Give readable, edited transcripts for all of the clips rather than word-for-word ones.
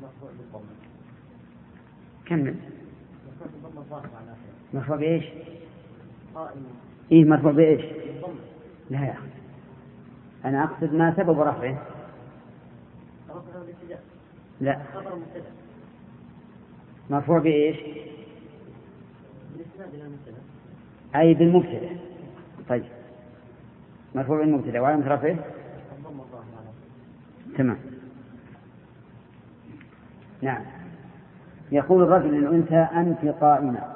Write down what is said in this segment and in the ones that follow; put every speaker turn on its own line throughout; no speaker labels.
كمل. مرفوع بإيش؟ إيه مرفوع بإيش؟ لا يا أخي أنا أقصد ما سبب رفعه. لا مرفوع بإيش؟ أي بالمبتدأ. طيب مرفوع بالمبتدأ وعلامة رفعه تمام. نعم. يقول الرجل للأنثى أنت قائمة.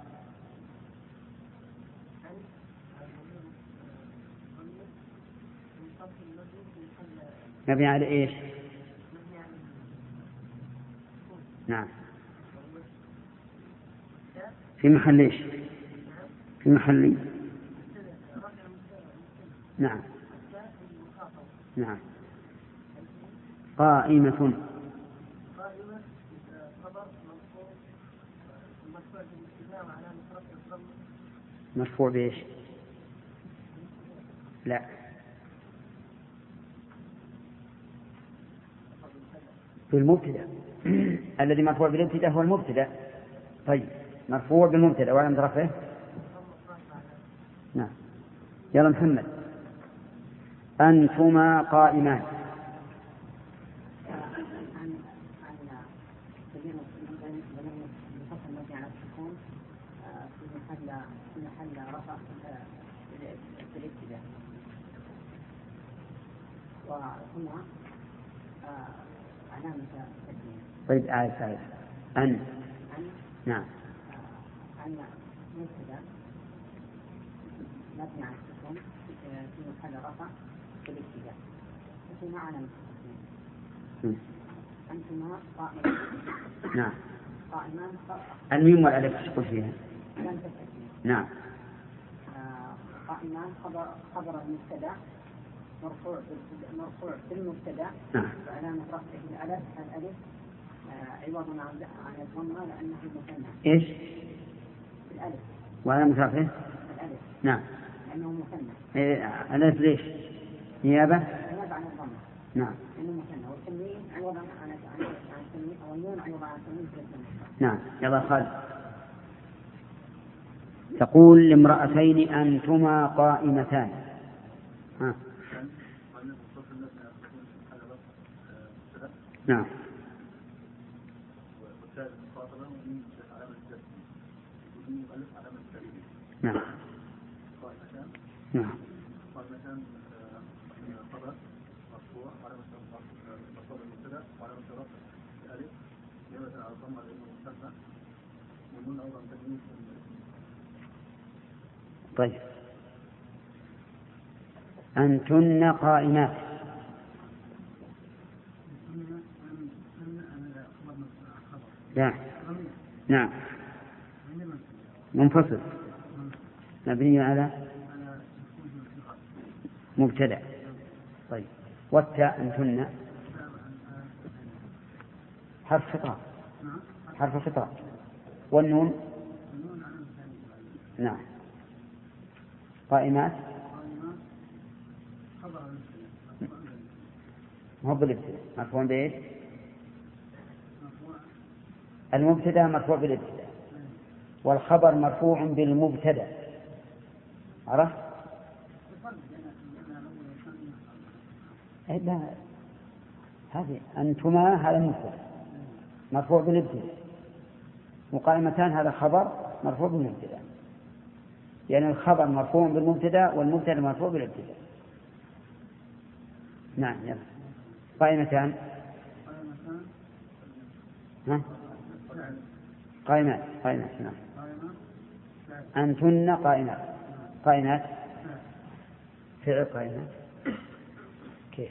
مبني على إيش؟ نعم في محل إيش؟ في محل. نعم نعم. قائمة مرفوع بإيش؟ لا بالمبتدأ. الذي مرفوع بالابتداء هو المبتدأ. طيب مرفوع بالمبتدأ وعلامة رفعه. نعم. يلا محمد. أنتما قائمان. طيب آية أن. نعم. أن مبتدأ مبني على السكون في محل رفع في الابتداء. وفي علامة التسمية. أنتما قائمان. نعم. قائمان. الميم والألف تشكل فيها. نعم. قائمان خبر المبتدأ مرفوع بالمبتدأ. نعم. وعلامة رفعه الألف عوض عن الضمة لأنه مثنى. إيش؟ الألف. وعلامة رفعه الألف. نعم. لأنه مثنى. الألف ليش؟ نيابة عن الضمة. نعم. لأنه مثنى والتنوين عوض عن التنوين أو النون عوض عن التنوين في التنوين. نعم. يلا خالد. تقول لامرأتين أنتما قائمتان. ها. نعم. نعم. نعم. طيب أنتن قائمات. لا. نعم منفصل مبني على مبتدأ. طيب والتاء أنتن حرف خطاب. حرف خطاب. والنون. نعم. قائمات هو بالابتداء مرفوع بإيش؟ المبتدأ مرفوع بالابتداء والخبر مرفوع بالمبتدأ. عرفت؟ لا هذه أنتما هذا مبتدأ مرفوع بالابتداء وقائمتان هذا خبر مرفوع بالمبتدأ. يعني الخبر مرفوع بالمبتدأ والمبتدأ مرفوع بالابتداء. نعم يلا. قائمتان. ها؟ قائمات. نعم. أنتن قائمات. قائمات فعل قائمات كيف؟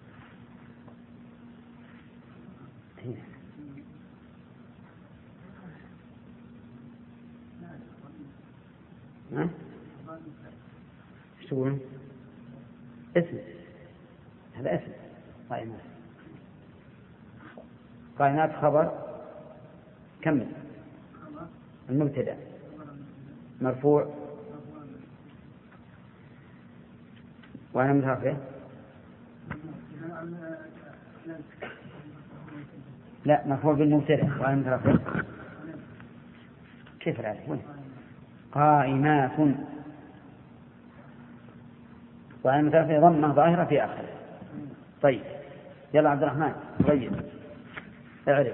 ها؟ شو اسم؟ هذا اسم. قائمات. قائمات خبر. كمل. المبتدأ مرفوع وعلامة رفعه لا، مرفوع بالمبتدأ وعلامة رفعه كيف العلامة؟ وين؟ قائمات وعلامة رفعه ضمة ظاهرة في آخره. طيب يلا عبد الرحمن طيب اعرف.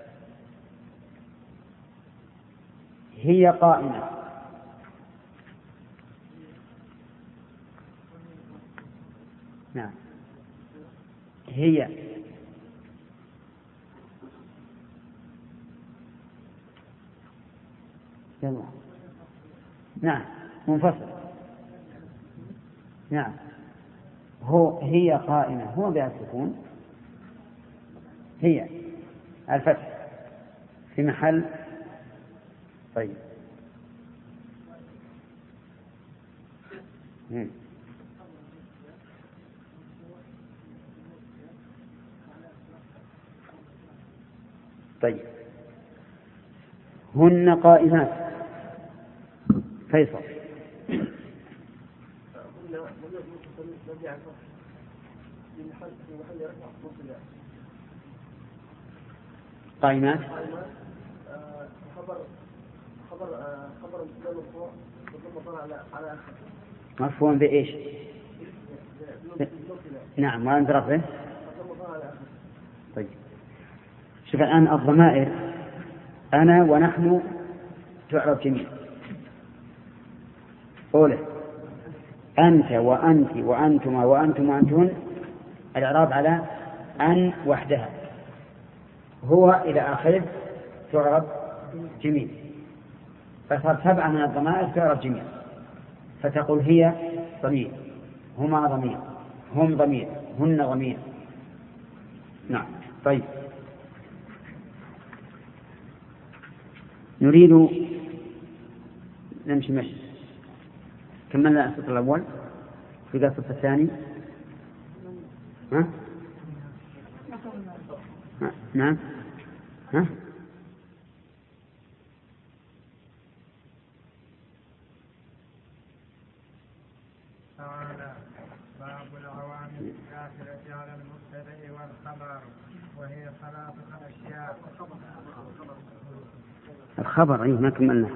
هي قائمة. نعم هي يلا. نعم منفصل. نعم هي قائمة، هو بها السكون، هي الفتح في محل. طيب طيب هن قائمات. فيصل قائمات خبر مرفوع بإيش؟ نعم وعند رفعه. طيب شوف الآن الضمائر أنا ونحن تعرف جميعا. قوله أنت وأنت وأنتما وأنتم وأنتن الإعراب على أن وحدها، هو إلى آخره تعرف جميع، فصار 7 من الضمائر تعرف جميع، فتقول هي ضمير، هما ضمير، هم ضمير، هن ضمير. نعم طيب نريد نمشي مشي. كملنا السطر الأول في السطر الثاني. ها؟ نعم ها؟
تعالى باب العوامل الداخلة على المبتدأ والخبر، وهي 3 أشياء.
الخبر أيه ما كملنا.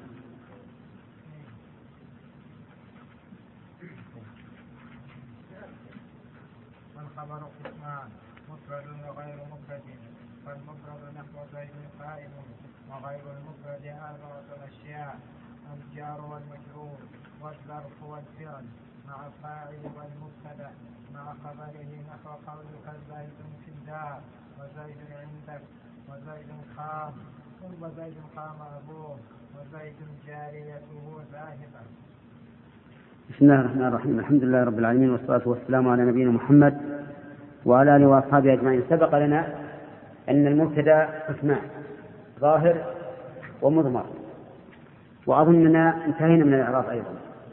والخبر قسمان مفرد وغير مفرد، فالمفرد نحو زيد قائم، وغير المفرد 4 أشياء: الجار والمجرور والظرف والفعل مع الفاعل والمبتدأ مع خبره، نحو قولك زيد في الدار وزيد عندك وزيد قام وزيد قام أبوه وزيد جاريته ذاهبا.
بسم الله الرحمن الرحيم. الحمد لله رب العالمين، والصلاة والسلام على نبينا محمد وعلى آله وأصحابه أجمعين. سبق لنا أن المبتدأ قسمان: ظاهر ومضمر، وأظننا انتهينا من الإعراب أيضا.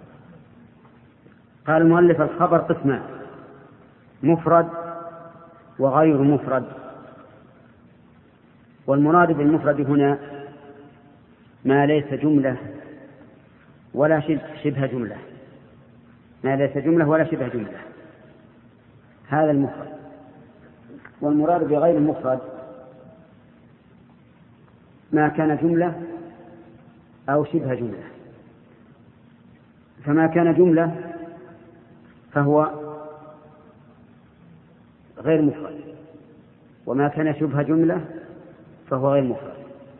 قال المؤلف: الخبر قسمان: مفرد وغير مفرد. والمراد بالمفرد هنا ما ليس جملة ولا شبه جملة، ما ليس جملة ولا شبه جملة، هذا المفرد. والمراد بغير المفرد ما كان جملة أو شبه جملة. فما كان جملة فهو غير مفرد، وما كان شبه جملة فهو غير مفرد.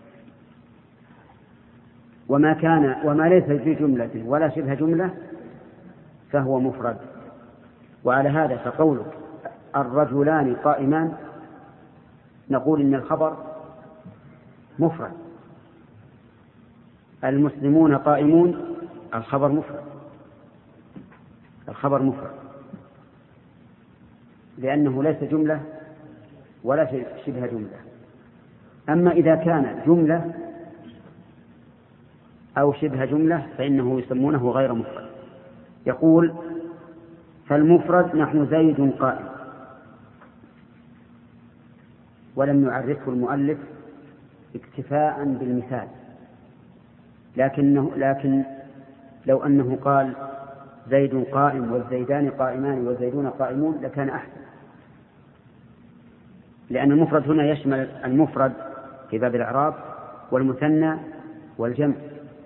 وما ليس في جملة ولا شبه جملة فهو مفرد. وعلى هذا فقولك الرجلان قائمان نقول إن الخبر مفرد. المسلمون قائمون الخبر مفرد، الخبر مفرد لأنه ليس جملة ولا شبه جملة. أما إذا كان جملة أو شبه جملة فإنه يسمونه غير مفرد. يقول: فالمفرد نحن زيد قائم، ولم يعرفه المؤلف اكتفاء بالمثال، لكن لو أنه قال زيد قائم والزيدان قائمان والزيدون قائمون لكان أحسن. لأن المفرد هنا يشمل المفرد في باب الإعراب والمثنى والجمع.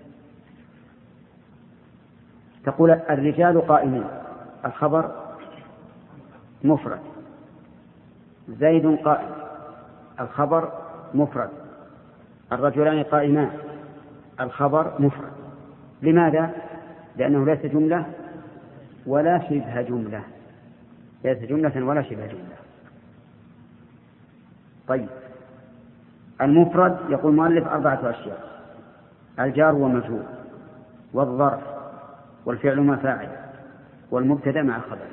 تقول الرجال قائمون، الخبر مفرد. زيد قائم، الخبر مفرد. الرجلان قائمان، الخبر مفرد. لماذا؟ لأنه ليس جملة ولا شبه جملة، ليس جملة ولا شبه جملة. طيب، المفرد يقول المؤلف 4 أشياء: الجار والمجرور، والظرف، والفعل مع فاعل، والمبتدأ مع خبر.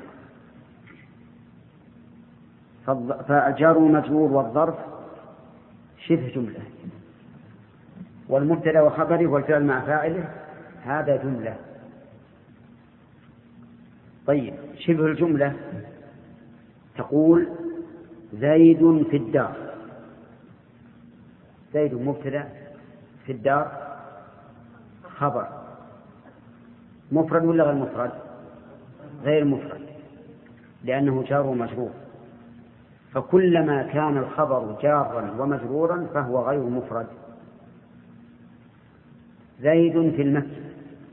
فالجار والمجرور والظرف شبه جملة، والمبتدأ وخبره والفعل مع فاعله هذا جملة. طيب، شبه الجملة تقول زيد في الدار. زيد مبتدأ، في الدار خبر. مفرد ولا غير مفرد؟ غير مفرد، لأنه جار ومجرور. فكلما كان الخبر جارا ومجرورا فهو غير مفرد. زيد في المسجد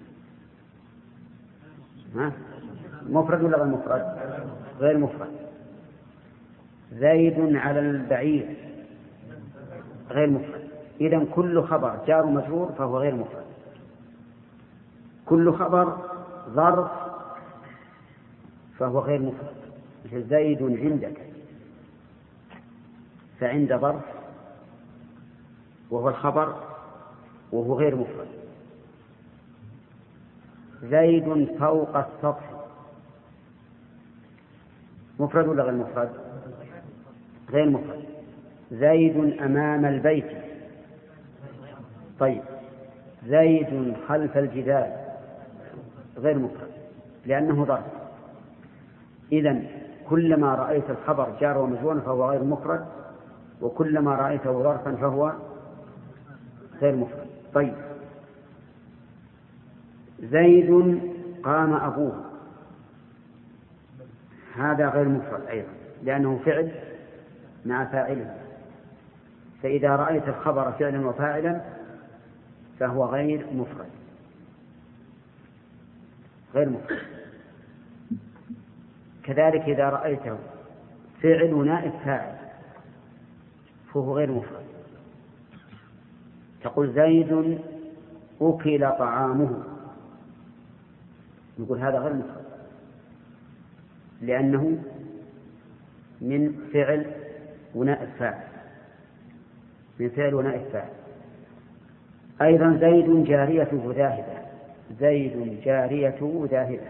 مفرد ولا غير مفرد؟ غير مفرد. زيد على البعير غير مفرد. إذن كل خبر جار ومجرور فهو غير مفرد. كل خبر ظرف فهو غير مفرد، مثل زيد عندك، فعند ظرف وهو الخبر وهو غير مفرد. زيد فوق السطح مفرد ولا غير مفرد؟ غير مفرد. زيد أمام البيت. طيب، زيد خلف الجدار غير مفرد لأنه ظرف. إذن كلما رأيت الخبر جار ومجرور فهو غير مفرد، وكلما رأيته ظرفا فهو غير مفرد. طيب، زيد قام أبوه، هذا غير مفرد أيضا لأنه فعل مع فاعله. فإذا رأيت الخبر فعلا وفاعلا فهو غير مفرد، غير مفرد. كذلك إذا رأيته فعل ونائب فاعل فهو غير مفرد. تقول زيد أكل طعامه، نقول هذا غير مفرد لأنه من فعل ونائب فاعل، من فعل ونائب فاعل. أيضا زيد جاريته ذاهبة. زيد جاريته ذاهبة.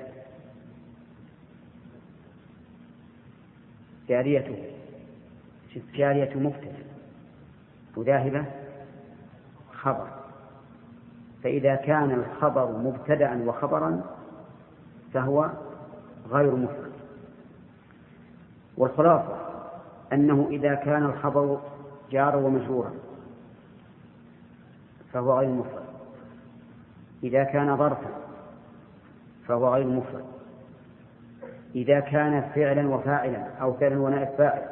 جاريته، جارية مبتدأ وذاهبة خبر. فإذا كان الخبر مبتدأ وخبرا فهو غير مفرد. والخلاصة أنه إذا كان الخبر جار ومجرورا فهو غير مفرد. إذا كان ظرفا فهو غير مفرد. إذا كان فعلا وفاعلا أو فعلا ونائب فاعل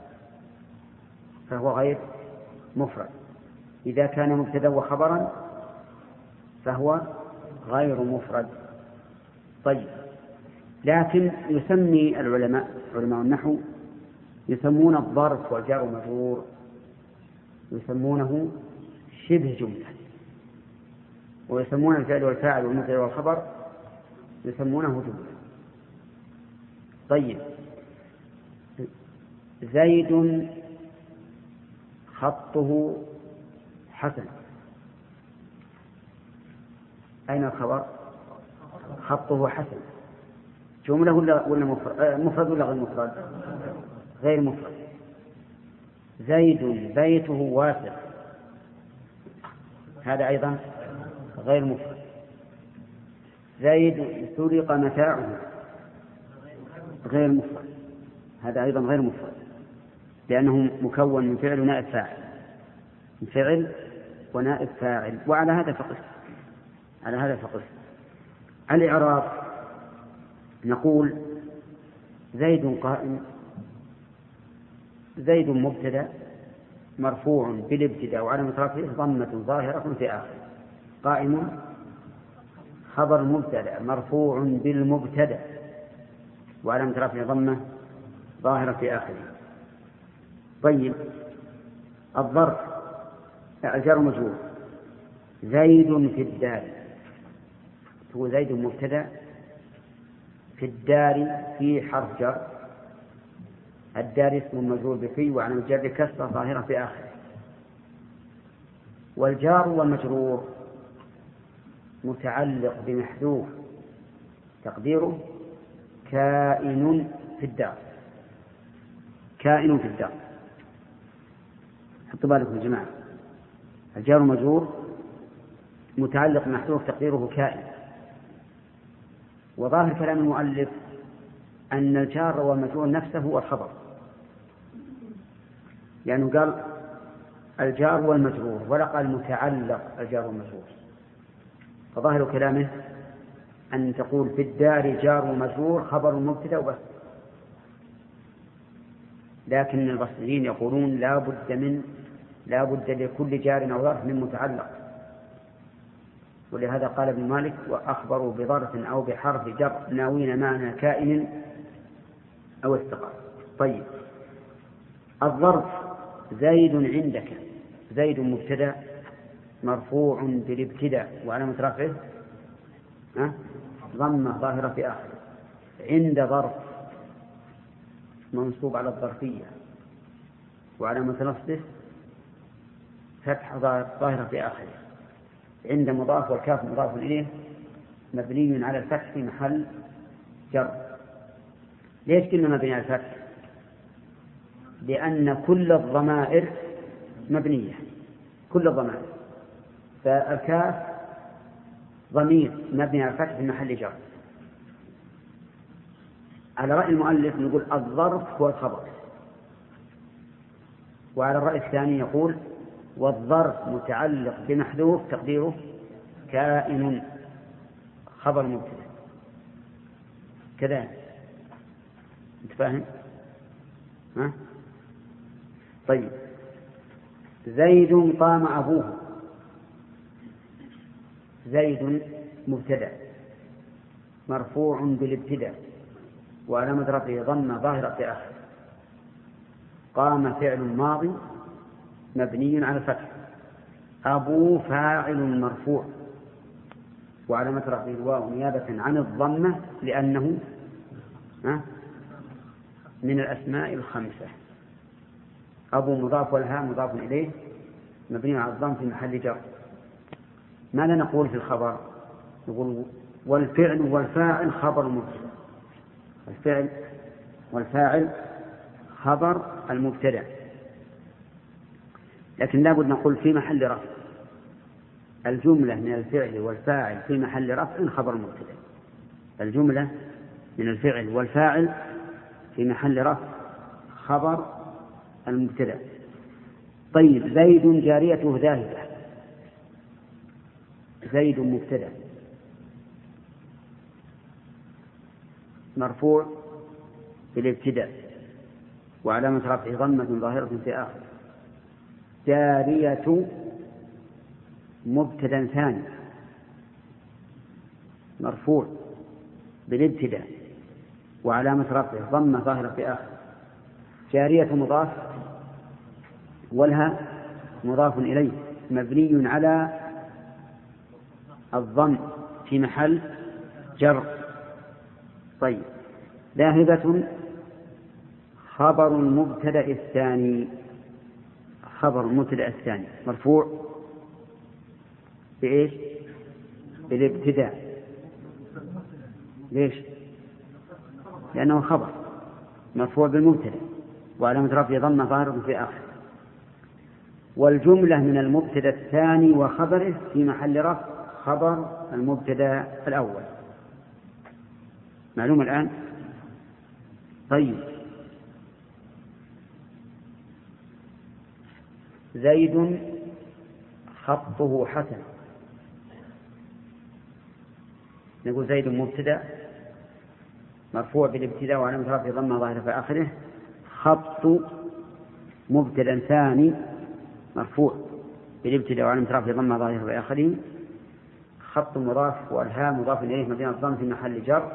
فهو غير مفرد. إذا كان مبتدأ وخبرا فهو غير مفرد. طيب، لكن يسمي العلماء، علماء النحو، يسمون الظرف والجار والمجرور يسمونه شبه جملة، ويسمون الفعل والفاعل والمبتدأ والخبر يسمونه جملة. طيب، زيد خطه حسن، أين الخبر؟ خطه حسن. جملة ولا مفرد ولا غير مفرد؟ غير مفرد. زيد بيته واسع، هذا أيضا غير مفرد. زيد سرق متاعه، غير مفرد، هذا أيضا غير مفرد لأنه مكون من فعل ونائب فاعل، من فعل ونائب فاعل. وعلى هذا فقط، على هذا فقط. الإعراب نقول زيد قائم
زيد مبتدأ مرفوع بالابتداء وعلامة رفعه ضمة ظاهرة في آخره. قائم خبر مبتدأ مرفوع بالمبتدأ وعلامة رفعه ضمة ظاهرة في آخره. طيب الظرف الجار مجرور زيد في الدار، هو زيد مبتدأ في الدار في حرف جر، الدار اسم مجرور بفي وعلامة جر كسرة ظاهرة في آخره. والجار والمجرور متعلق بمحذوف تقديره كائن في الدار، كائن في الدار. حطوا بالكم يا جماعة، الجار والمجرور متعلق بمحذوف تقديره كائن. وظاهر كلام المؤلف أن الجار والمجرور نفسه هو الخبر، لأنه قال الجار والمجرور ولا قال متعلق الجار والمجرور. فظاهر كلامه أن تقول في الدار جار ومجرور خبر مبتدأ وبس. لكن البصريين يقولون لا بد لكل جار أو ظرف من متعلق، ولهذا قال ابن مالك وأخبروا بظرف أو بحرف جر ناوين معنى كائن أو استقر. طيب الظرف زيد عندك، زيد مبتدأ مرفوع بالابتداء وعلامة رفعه ضمة ظاهرة في آخره. عند ظرف منصوب على الظرفية وعلامة نصبه فتح ظاهرة في آخره. عند مضاف والكاف مضاف إليه مبني على الفتح في محل جر. ليش كلمة مبني على الفتح؟ لأن كل الضمائر مبنية، كل الضمائر، فالكاف ضمير مبني على الفتح في محل جر. على رأي المؤلف نقول الظرف هو الخبر، وعلى الرأي الثاني يقول والظرف متعلق بمحذوف تقديره كائن خبر مبتدأ. كذا انت فاهم؟ طيب زيد قام أبوه، زيد مبتدأ مرفوع بالابتداء وعلامة رفعه ضمة ظاهرة في آخره. قام فعل ماضي مبني على الفتح، أبو فاعل مرفوع وعلامة رفعه الواو نيابة عن الضمة لأنه من الأسماء الخمسة. أبو مضاف والهاء مضاف إليه مبني على الضم في محل جر. ماذا نقول في الخبر؟ نقول والفعل والفاعل خبر مبتدأ، الفعل والفاعل خبر المبتدأ، لكن لا بد نقول في محل رفع. الجملة من الفعل والفاعل في محل رفع خبر مبتدأ، الجملة من الفعل والفاعل في محل رفع خبر المبتدأ. طيب زيد جاريته ذاهبة، زيد مبتدأ مرفوع بالابتداء وعلامة رفعه ضمة ظاهرة في آخر. جارية مبتدأ ثاني مرفوع بالابتداء وعلامة رفعه ضمة ظاهرة في آخر. جارية مضاف والها مضاف إليه مبني على الضم في محل جر. طيب ذاهبة خبر المبتدأ الثاني، خبر المبتدأ الثاني مرفوع بإيش؟ بالابتداء. ليش؟ لأنه خبر مرفوع بالمبتدأ وعلامة رفعه ضمة ظاهرة في آخر. والجملة من المبتدأ الثاني وخبره في محل رفع خبر المبتدأ الأول. معلوم الآن؟ طيب زيد خطه حسن، نقول زيد مبتدأ مرفوع بالابتداء وعلامة رفعه ضمة ظاهرة في آخره. خط مبتدأ ثاني مرفوع بالابتداء وعلامة رفعه ضمة ظاهرة في آخره، خط مضاف والهاء مضاف إليه مبني على الضم في محل جر.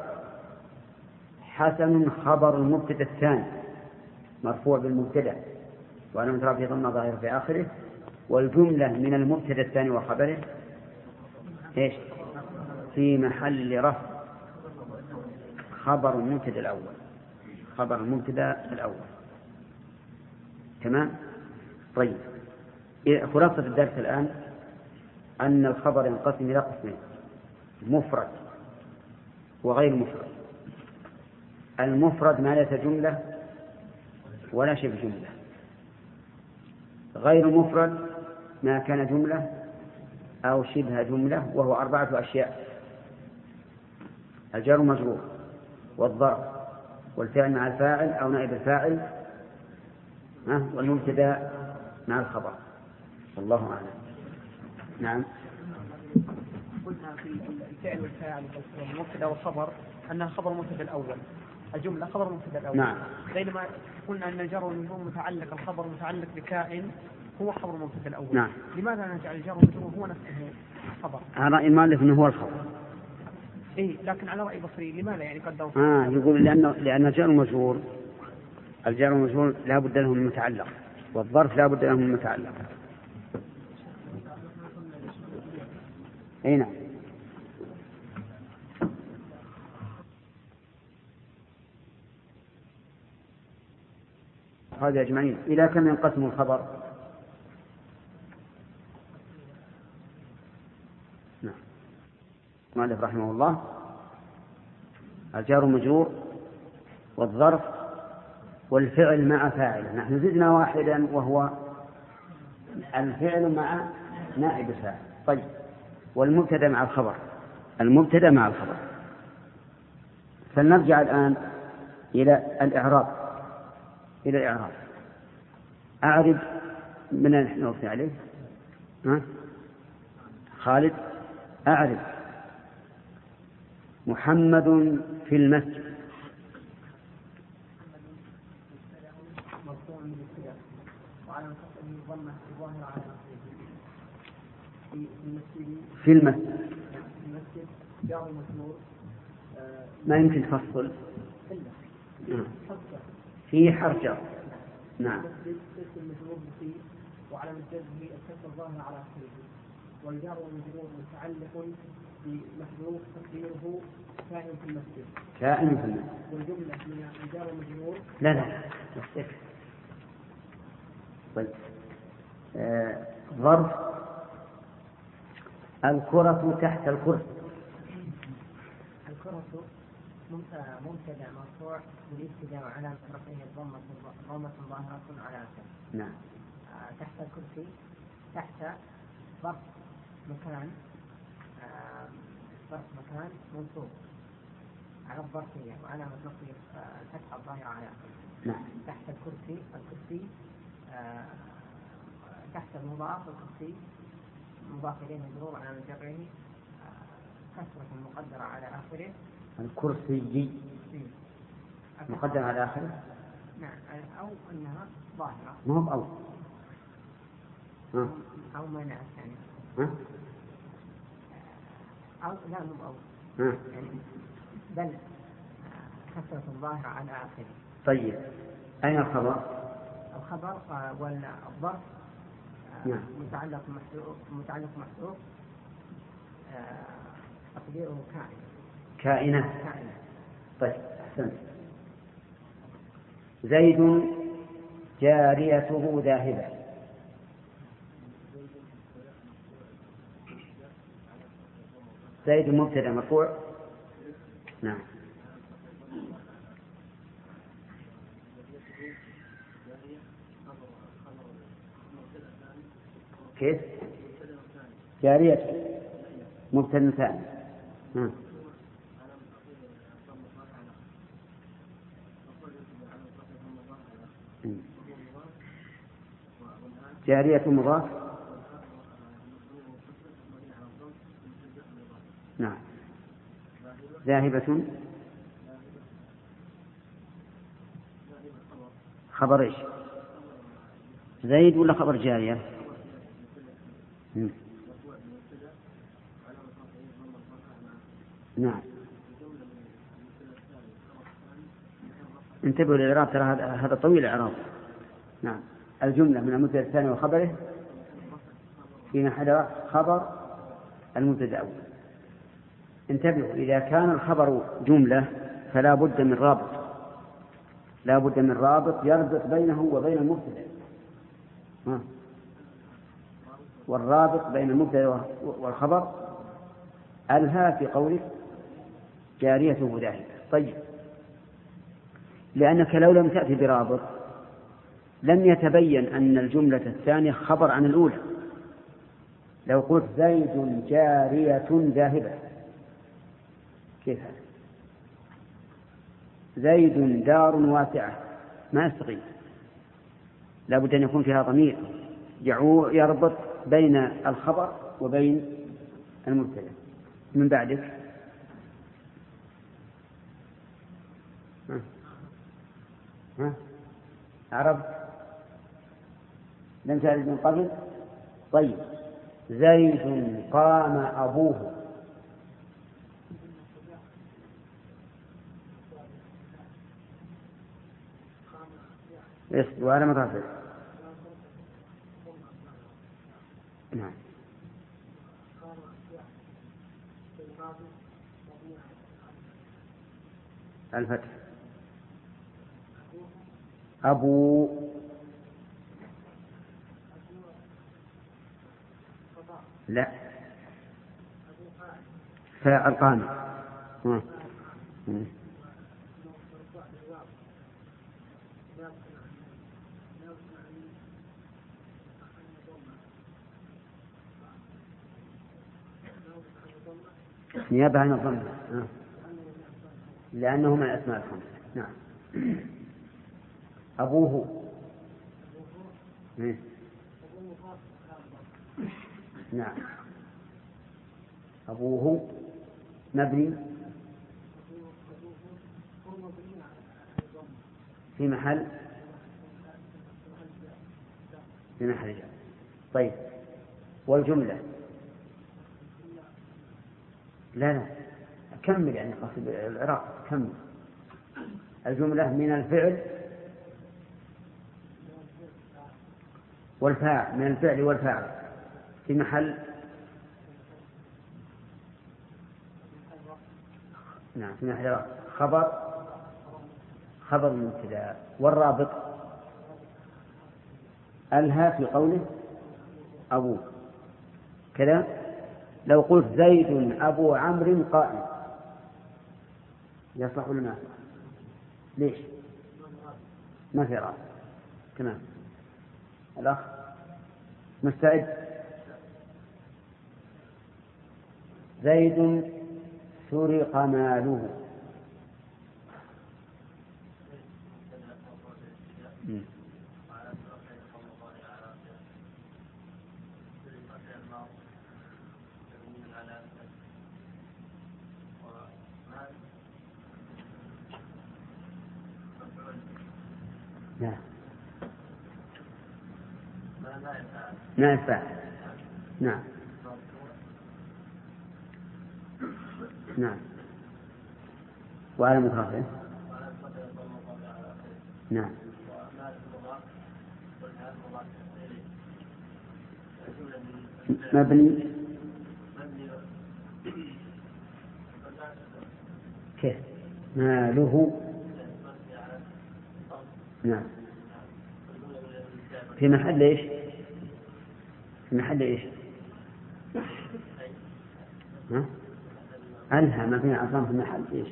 حسن خبر المبتدأ الثاني مرفوع بالمبتدأ وعلامة رفعه ضمة ظاهرة في آخره، والجملة من المبتدأ الثاني وخبره إيش؟ في محل رفع خبر المبتدأ الأول، خبر المبتدأ الأول. تمام؟ طيب، خلاصة الدرس الآن أن الخبر ينقسم إلى قسمين: مفرد وغير مفرد. المفرد ما ليس جملة ولا شبه جملة. غير مفرد ما كان جملة أو شبه جملة، وهو 4 أشياء: الجار والمجرور، والظرف، والفعل مع الفاعل أو نائب الفاعل، والمبتدأ مع الخبر. والله أعلم. نعم.
قلنا في الفعل والفاعل والمبتدأ والخبر أنها خبر المبتدأ الأول، الجملة خبر المبتدأ الأول.
نعم.
بينما قلنا أن الجار والمجرور متعلق، الخبر متعلق بكائن هو خبر المبتدأ الأول.
نعم.
لماذا نجعل الجار والمجرور هو نفسه خبر؟
على رأي المؤلف أنه هو الخبر.
إيه، لكن على رأي بصري لماذا يعني قدروا؟
يقول لأن الجار والمجرور، الجار والمجرور لا بد لهم من متعلق، والظرف لا بد لهم من متعلق. أي نعم. هذا أجمعين. إلى كم ينقسم الخبر؟ نعم. المؤلف رحمه الله: الجار والمجرور، والظرف، والفعل مع فاعل. نحن زدنا واحدا وهو الفعل مع نائب الفاعل. طيب، والمبتدأ مع الخبر، المبتدأ مع الخبر. فلنرجع الآن إلى الإعراب. أعرب من نحن نوصي عليه. خالد: أعرب محمد في المسجد. في المسجد ما يمكن تفصل في حرف جر. نعم.
وعلى مجده الكسر الظاهر على آخره، والجار والمجرور متعلق بمحذوف تقديره كائن في المسجد.
كائن في المسجد.
والجملة من الجار والمجرور
لا طيب. ظرف: الكرة تحت الكرسي.
الكرة مبتدأ مرفوع بالابتداء وعلامة رفعه ضمة ظاهرة على آخره.
نعم.
تحت الكرسي، تحت ظرف مكان، منصوب على الظرفية وعلامة نصبه الفتحة الظاهرة على آخره.
نعم.
تحت الكرسي تحت المضاف، الكرسي مضاف إليه مجرور على جره كسرة مقدرة على آخره.
الكرسي مقدر على آخره.
نعم. أو أنها ظاهرة.
ما هو
أو منع الثاني. أو لا مو أو. يعني بل كسرة ظاهرة على آخره.
طيب، أين الخبر؟
الخبر والظرف متعلق محذوف تقديره
كائنة. طيب، أحسنت. زيد جاريته ذاهبة. زيد مبتدأ مرفوع. نعم. كيف؟ جارية مبتدأ ثاني. جارية مضاف. نعم. ذاهبة خبر ايش؟ زيد ولا خبر جارية؟ نعم. انتبهوا للإعراب، ترى هذا طويل الإعراب. نعم. الجملة من المبتدأ الثاني وخبره في محل خبر المبتدأ الأول. انتبهوا، إذا كان الخبر جملة فلا بد من رابط، لا بد من رابط يربط بينه وبين المبتدأ، والرابط بين المبتدأ والخبر ألها في قولك جاريته ذاهبة. طيب، لأنك لو لم تأتي برابط لم يتبين أن الجملة الثانية خبر عن الأولى. لو قلت زيد جارية ذاهبة كيف هذا؟ زيد دار واسعة ما يستقيم، لا بد أن يكون فيها ضمير يربط بين الخبر وبين المبتدأ. من بعدك عرب لم تعرف من قبل. طيب، زيد قام أبوه. وعلى مطافئ. نعم. الفتح. أبو لا فاعل قام. نيابة عن الضمة لأنه من الأسماء الخمسة. نعم. أبوه. نعم. أبوه مبني في محل جر. طيب، والجملة لا كمل، يعني قصد العراق كمل. الجملة من الفعل والفاعل، من الفعل والفاعل في محل نعم في محل خبر مبتدأ. والرابط ألها في قوله أبو كذا. لو قلت زيد أبو عمرو قائم يصلح ولا ما؟ ليش ما في رابط؟ تمام. الأخ مستعد. زيد سرق ماله. نعم. ما ينفع. نعم. نعم. وعلى مخافه. نعم. مبني كيف؟ ماله. نعم. في محل ايش؟ في محل ايش؟ ألها مبني عصام في محل ايش؟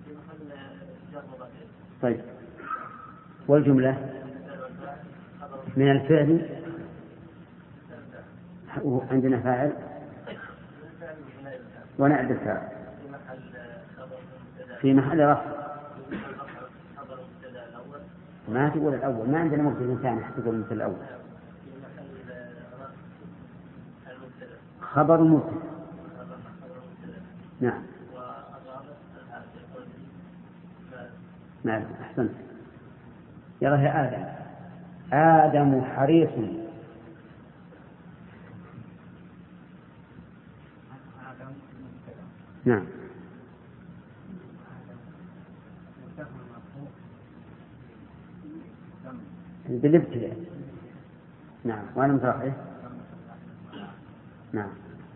طيب، والجملة من الفعل عندنا فاعل ونعد الفاعل في محل رفع. ما تقول الأول، ما عندنا مبتدأ ثاني حتى تقول مثل الأول. خبر مبتدأ. نعم. نعم. أحسنت. يلا يا آدم آدم حريص. نعم. بالابتداء. نعم. وأنا مترقيه. نعم.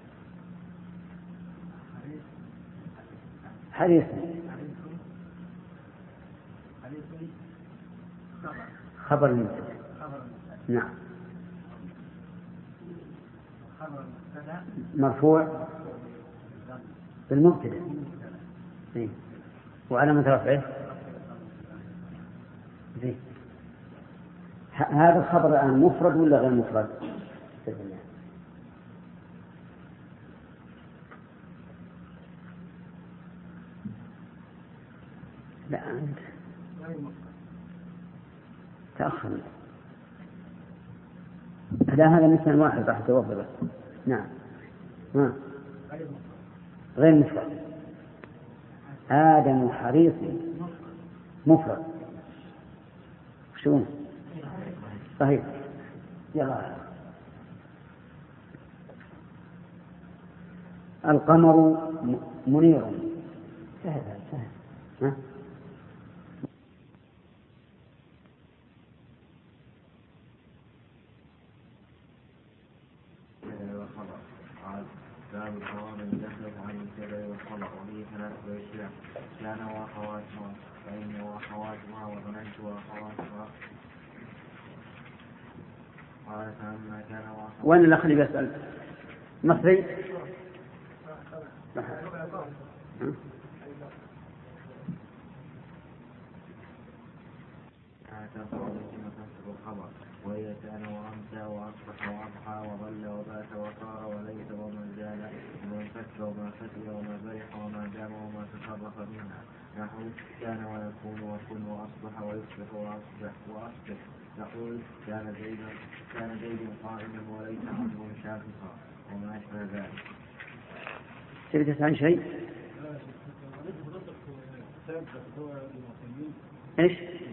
حريص. خبر المبتدأ. نعم. مرفوع بالمبتدأ. وعلى مترفعه. هذا الخبر الآن مفرد ولا غير مفرد؟ لا أنت تأخر. هذا مثل واحد راح توضبه. نعم. غير مفرد. آدم حريص مفرد. شو صحيح. يلا. القمر منير. سهل. ها؟
باب الحوامل دخلت عن المبتدأ والخبر وهي ثلاثة أشياء كان وأخواتها فإن وأخواتها وظننت وأخواتها. قال فأما كان وأخواتها.
وين الأخ اللي بيسأل؟ مصري؟
الخبر وهي كان وأمسى وأصبح وأضحى وظل وبات وصار وليس وما زال وما فتر وما فتي وما برح وما دام وما تصرف منها نحو كان ويكون وكن وأصبح ويصبح وأصبح نقول كان زيد قائما وليس عمرو شافقا وما أشبه ذلك.
تبي تسأل شيء؟ إيش؟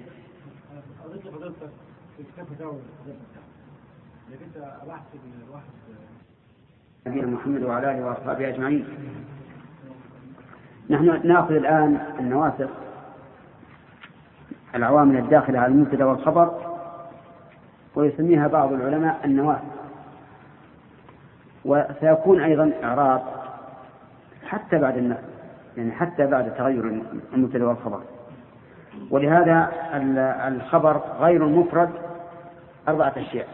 نبينا محمد وعلى آله وأصحابه أجمعين. نحن نأخذ الآن النواسخ العوامل الداخلة على المبتدأ والخبر ويسميها بعض العلماء النواسخ. وسيكون أيضا إعراب حتى بعد النسخ، يعني حتى بعد تغير المبتدأ والخبر. ولهذا الخبر غير المفرد 4 أشياء: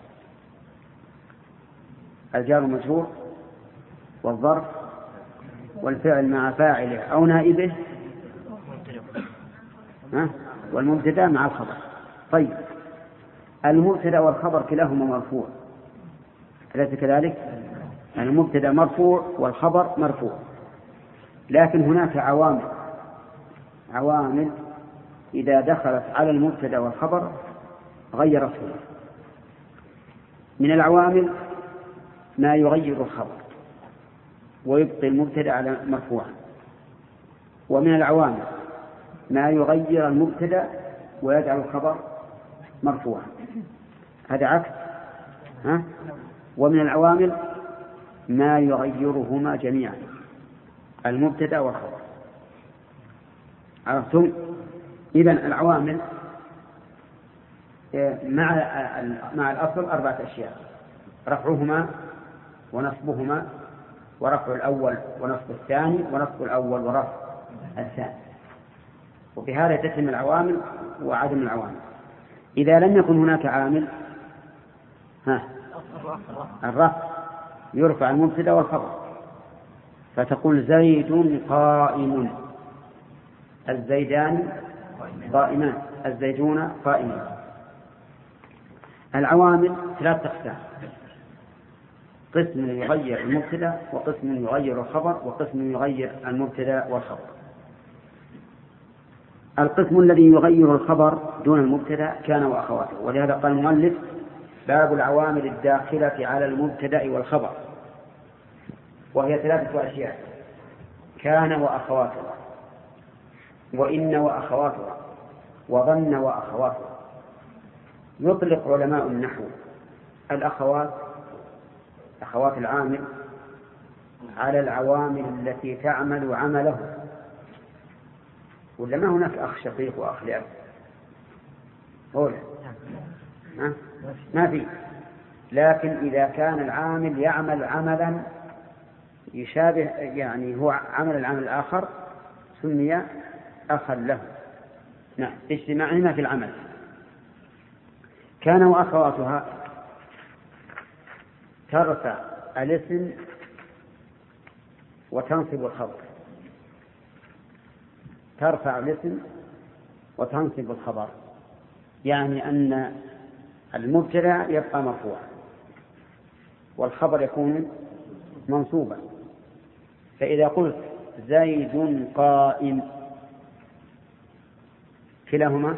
الجار والمجرور والظرف والفعل مع فاعله أو نائبه والمبتدأ مع الخبر. طيب، المبتدأ والخبر كلاهما مرفوع، أليس كذلك؟ المبتدأ مرفوع والخبر مرفوع، لكن هناك عوامل إذا دخلت على المبتدأ والخبر غيرته. من العوامل ما يغير الخبر ويبقي المبتدأ على مرفوعا، ومن العوامل ما يغير المبتدأ ويجعل الخبر مرفوعا، هذا عكس. ومن العوامل ما يغيرهما جميعا، المبتدأ والخبر. عرفتم؟ إذن العوامل مع الأصل 4 أشياء: رفعهما ونصبهما ورفع الأول ونصب الثاني ونصب الأول ورفع الثاني. وبهذا تتم العوامل وعدم العوامل. إذا لم يكن هناك عامل الرفع يرفع المبتدأ والخبر، فتقول زيد قائم، الزيدان قائمان، الزيدون قائمون. العوامل 3 أقسام: قسم يغير المبتدأ، وقسم يغير الخبر، وقسم يغير المبتدأ والخبر. القسم الذي يغير الخبر دون المبتدأ كان وأخواته، ولهذا قال المؤلف: باب العوامل الداخلة على المبتدأ والخبر، وهي 3 أشياء: كان وأخواتها، وإن وأخواتها، وظن وأخواتها. يطلق علماء النحو الأخوات أخوات العامل على العوامل التي تعمل عمله، ولا ما هناك أخ شقيق وأخ لأب؟ قول ما في. لكن إذا كان العامل يعمل عملا يشابه يعني هو عمل العمل الآخر سمي أخا له. نعم، اجتماعهما في العمل. كان وأخواتها ترفع الاسم وتنصب الخبر. ترفع الاسم وتنصب الخبر، يعني أن المبتدأ يبقى مرفوعا والخبر يكون منصوبا. فإذا قلت زيد قائم كلاهما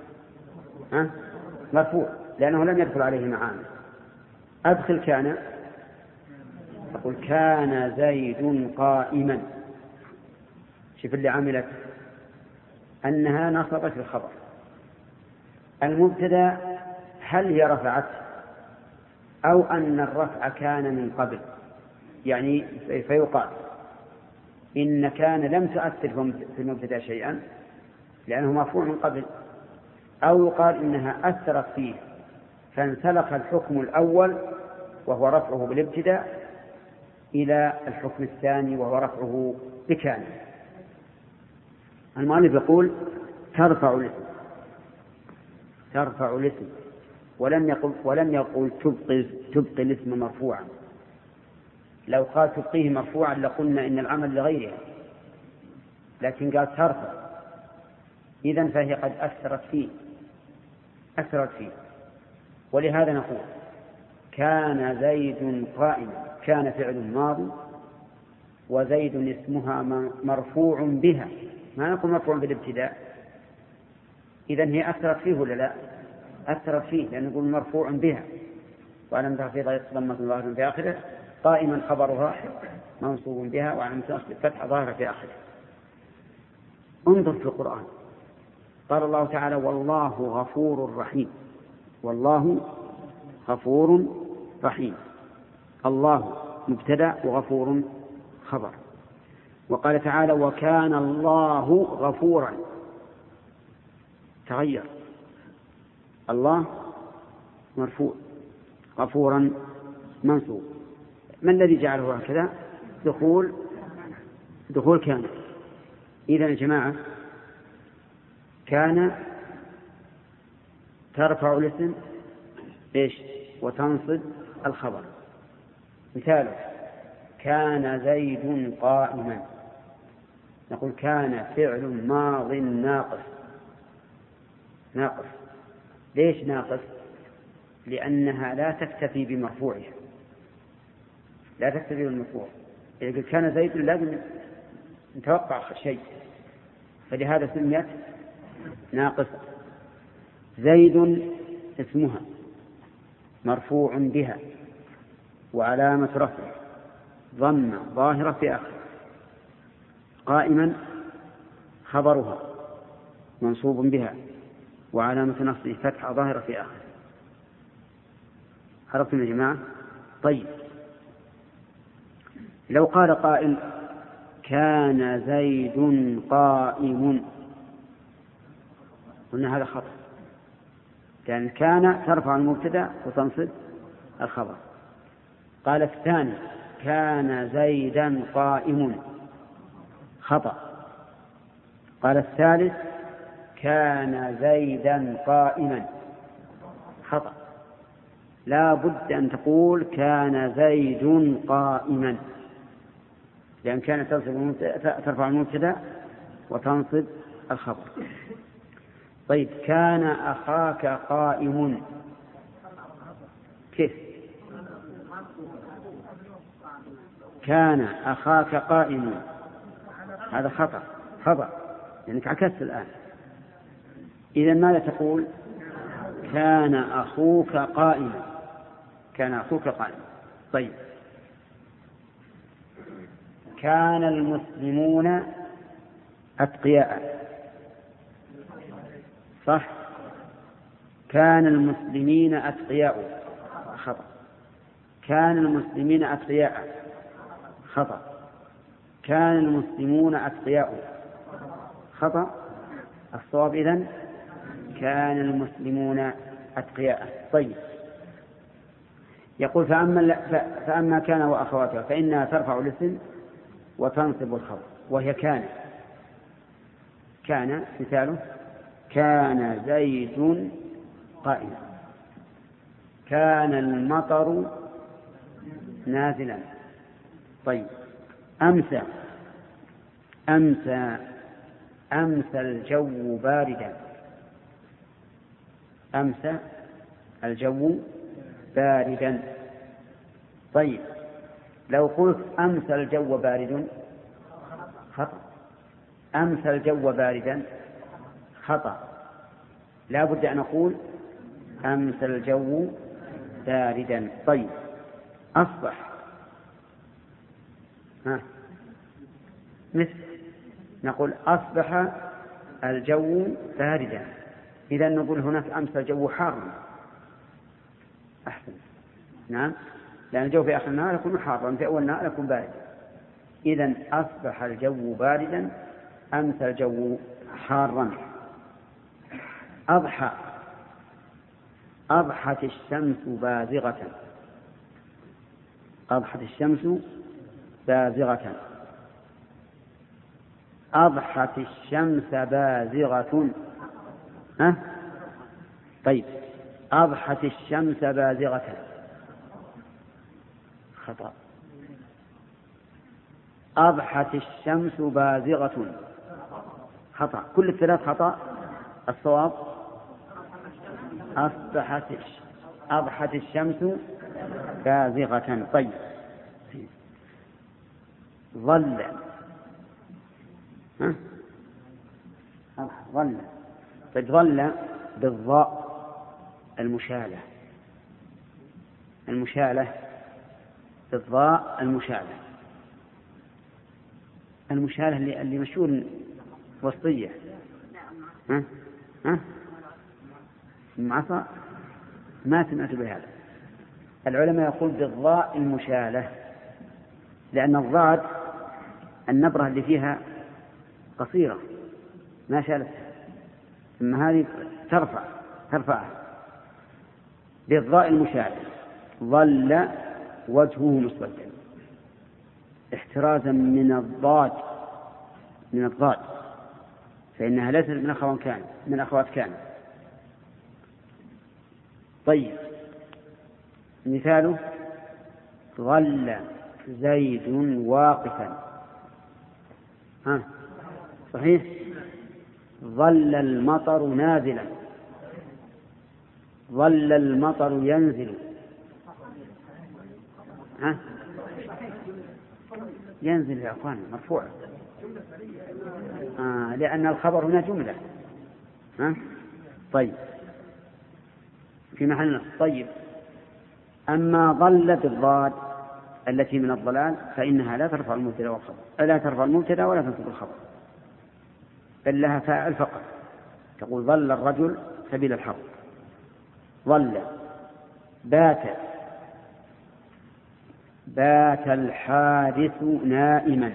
مرفوع لأنه لم يدخل عليه معاني. أدخل كان، أقول كان زيد قائما. شوف اللي عملت أنها نصبت الخبر. المبتدأ هل هي رفعت أو أن الرفع كان من قبل؟ يعني فيقال إن كان لم تؤثر في المبتدأ شيئا لأنه مرفوع من قبل، أو يقال إنها أثرت فيه فانسلخ الحكم الأول وهو رفعه بالابتداء إلى الحكم الثاني وهو رفعه بكان. المؤلف يقول ترفع الاسم ولم يقل تبقي الاسم مرفوعا. لو قال تبقيه مرفوعا لقلنا إن العمل لغيرها، لكن قال ترفع، إذن فهي قد أثرت فيه. ولهذا نقول كان زيد قائما. كان فعل ماضي وزيد اسمها مرفوع بها، ما نقول مرفوع بالابتداء. إذن هي أثرت فيه ولا لا؟ أثرت فيه، لأن نقول مرفوع بها وعلم تخفيضها ضمة ظاهرة في آخره، قائما خبرها منصوب بها وعلم فتح ظاهرة في آخره. انظر في القرآن، قال الله تعالى والله غفور رحيم. والله غفور رحيم. الله مبتدأ وغفور خبر. وقال تعالى وكان الله غفورا. تغير، الله مرفوع غفورا منصوب. ما الذي جعله هكذا؟ دخول كان. إذن يا جماعة كان ترفع الاسم وتنصب الخبر. مثال كان زيد قائما، نقول كان فعل ماض ناقص. ليش ناقص؟ لأنها لا تكتفي بمرفوعها، لا تكتفي بالمرفوع. إذا كان زيد لازم نتوقع شيء، فلهذا سميت ناقصة. زيد اسمها مرفوع بها وعلامة رفعه ضمة ظاهرة في آخر. قائما خبرها منصوب بها وعلامة نصبه فتحة ظاهرة في آخر. عرفتم يا جماعة؟ طيب، لو قال قائل كان زيد قائم، قلنا هذا خطأ، لأن كان ترفع المبتدأ وتنصب الخبر. قال الثاني كان زيدا قائم، خطأ. قال الثالث كان زيدا قائما، خطأ. لا بد أن تقول كان زيد قائما، لأن كان ترفع المبتدأ وتنصب الخبر. طيب كان أخاك قائم، كيف؟ كان أخاك قائم، هذا خطأ لأنك عكست الآن. إذن ماذا تقول؟ كان أخوك قائما. طيب كان المسلمون أتقياء، صح؟ كان المسلمين أتقياء خطأ. كان المسلمين أتقياء خطأ. كان المسلمون أتقياء خطأ. الصواب إذن كان المسلمون أتقياء. طيب، يقول فأما كان وأخواتها فإنها ترفع الاسم وتنصب الخبر، وهي كان مثاله كان زيد قائما، كان المطر نازلا. طيب، أمسى الجو باردا. أمسى الجو باردا. طيب، لو قلت أمسى الجو بارد خطأ. أمسى الجو باردا خطأ. لا بد أن أقول أمسى الجو باردا. طيب، أصبح مثل نقول أصبح الجو باردا. إذا نقول هناك أمسى الجو حارا. أحسن. نعم، لأن الجو في آخر النهار يكون حارا، في أول النهار يكون باردا. إذا أصبح الجو باردا، أمسى الجو حارا. أضحت الشمس بازغة. أضحت الشمس بازغة. أضحت الشمس بازغة. طيب، أضحت الشمس بازغة خطأ. أضحت الشمس بازغة خطأ. كل الثلاث خطأ. الصواب أضحت الشمس بازغة. طيب، ظل ظل بالضاء المشالة بالضاء المشالة اللي مشهور وسطية. معصى ما سمعت بهذا. العلماء يقول بالضاء المشالة، لأن الضاد النبرة اللي فيها قصيرة ما شالتها، ثم هذه ترفعها. بالضاء المشالة. ظل وجهه مسودا احترازا من الضاد فإنها ليست من أخوات كان. طيب، مثاله ظل زيد واقفا. صحيح. ظل المطر نازلا. ظل المطر ينزل. ينزل يا أخوان مرفوع، لأن الخبر هنا جملة. طيب، في محل. طيب، أما ظل بالضاد التي من الضلال فإنها لا ترفع المبتدا والخبر، لا ترفع المبتدا ولا تنصب الخبر، بل لها فاعل فقط. تقول ظل الرجل سبيل الحرب. ظل. بات الحارث نائما.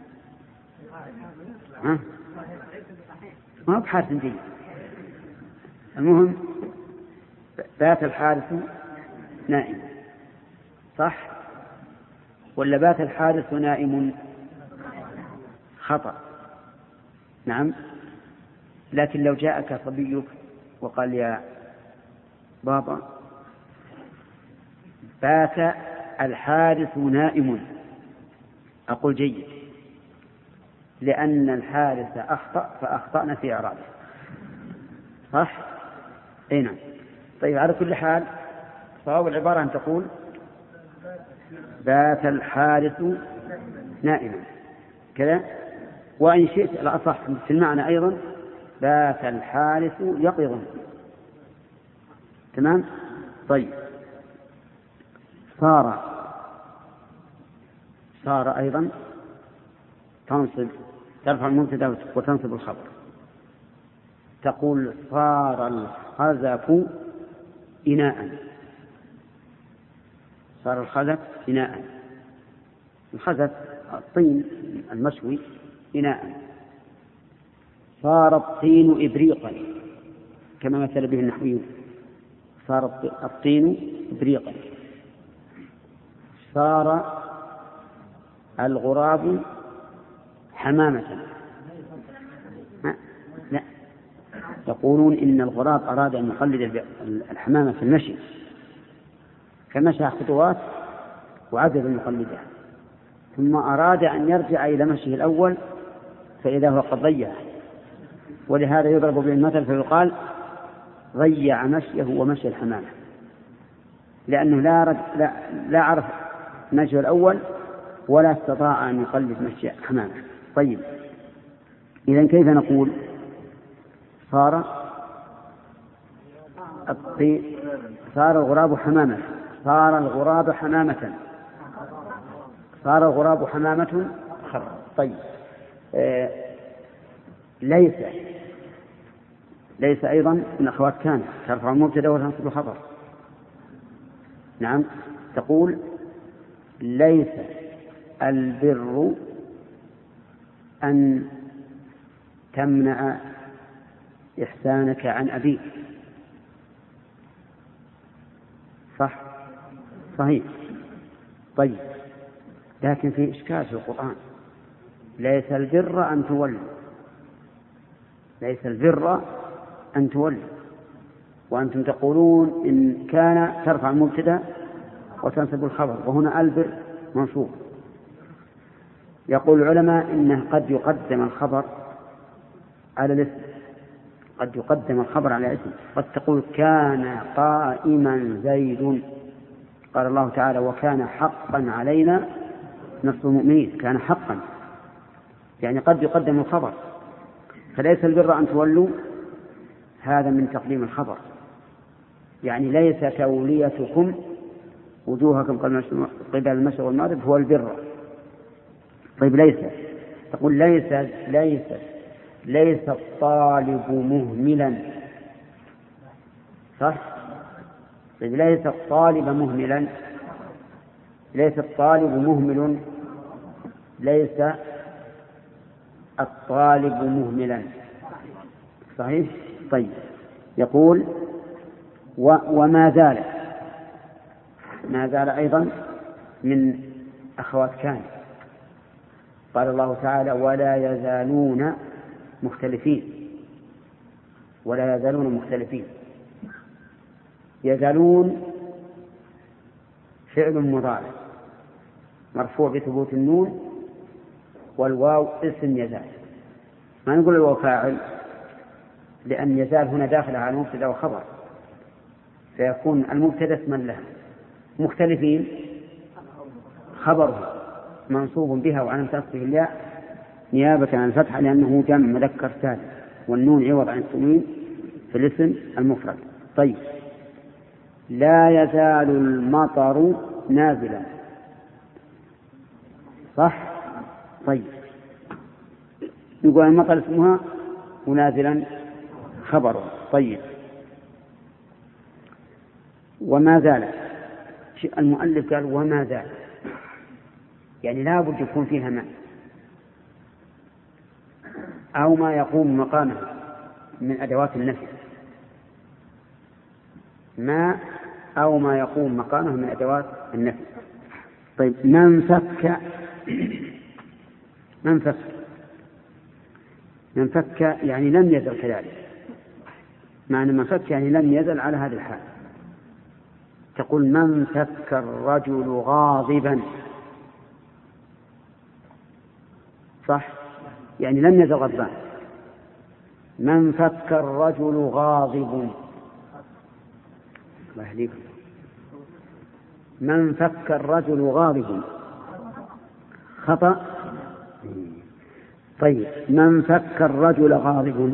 ما هو بحارث جيد. المهم بات الحارث نائما، صح ولا بات الحارث نائم؟ خطأ. نعم، لكن لو جاءك صبيك وقال يا بابا بات الحارث نائم، أقول جيد، لأن الحارث أخطأ فأخطأنا في إعرابه، صح؟ أي نعم. طيب، على كل حال صواب العبارة أن تقول بات الحارث نائما كذا، وإن شئت الأصح في المعنى أيضا بات الحارث يقظا. تمام. طيب، صار أيضا ترفع المبتدا وتنصب الخبر. تقول الخزف إناء. صار الخزف إناء. الخزف الطين المشوي إناء. صار الطين إبريقا كما مثل به النحويون. صار الطين إبريقا. صار الغراب حمامة. لا، يقولون إن الغراب أراد أن يقلد الحمامة في المشي فمشى خطوات وعجز أن يقلدها، ثم أراد أن يرجع إلى مشيه الأول فإذا هو قد ضيع، ولهذا يضرب به المثل فيقال ضيع مشيه ومشي الحمامة، لأنه لا عرف مشيه الأول ولا استطاع أن يقلد مشي حمامة. طيب، إذن كيف نقول صار الغراب حمامة؟ صار الغراب حمامة. صار الغراب حمامة خبر. طيب، ليس أيضا من أخوات كان ترفع المبتدأ وتنصب الخبر. نعم، تقول ليس البر أن تمنع إحسانك عن أبيك. صح؟ صحيح. طيب، لكن في إشكال في القرآن. ليس البر أن تولوا، ليس البر أن تولوا، وأنتم تقولون إن كان ترفع المبتدأ وتنصب الخبر، وهنا البر منصوب. يقول العلماء إنه قد يقدم الخبر على الاسم، قد يقدم الخبر على اسم. قد تقول كان قائما زيد، قال الله تعالى وكان حقا علينا نصر المؤمنين. كان حقا يعني قد يقدم الخبر، فليس البر أن تولوا هذا من تقديم الخبر، يعني ليس توليتكم وجوهكم قبل المشرق والمغرب هو البر. طيب، ليس تقول ليس الطالب مهملا. صح؟ طيب، ليس الطالب مهملا، ليس الطالب مهمل، ليس الطالب مهملا. صحيح؟ طيب، يقول وما زال. ما زال أيضا من أخوات كان. قال الله تعالى ولا يزالون مختلفين. ولا يزالون مختلفين. يزالون فعل مضارع مرفوع بثبوت النون والواو اسم يزال. ما نقول الواو فاعل، لأن يزال هنا داخل على المبتدأ وخبر، فيكون المبتدأ اسما له. مختلفين خبره منصوب بها وعن تصفه الياء نيابة عن الفتحة لأنه جمع مذكر سالم، والنون عوض عن التنوين في الاسم المفرد. طيب، لا يزال المطر نازلا. صح؟ طيب، يقول المطر اسمها ونازلا خبره. طيب، وما زال. المؤلف قال وما زال، يعني لا بد يكون فيها ماء أو ما يقوم مقامه من أدوات النفي. ماء أو ما يقوم مقامه من أدوات النفي. طيب، من فك يعني لم يزل كذلك. معنى من فك يعني لم يزل على هذه الحال. تقول من فك الرجل غاضبا. صح؟ يعني لم يزل غضبان. من فك الرجل غاضب. الله يهديكم. من فك الرجل غاضب خطأ. طيب، من فك الرجل غاضب.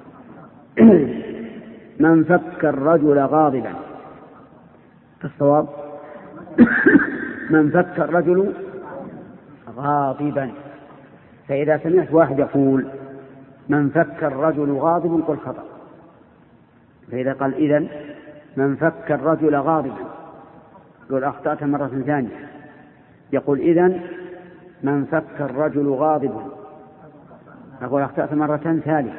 من فك الرجل غاضبا. الصواب من فك الرجل غاضبا. فإذا سمعت واحد يقول من فك الرجل غاضب قل خطأ، فإذا قال إذن من فك الرجل غاضبا يقول أخطأت مرة ثانية، يقول إذن من فك الرجل غاضبا أقول أخطأت مرة ثالثة،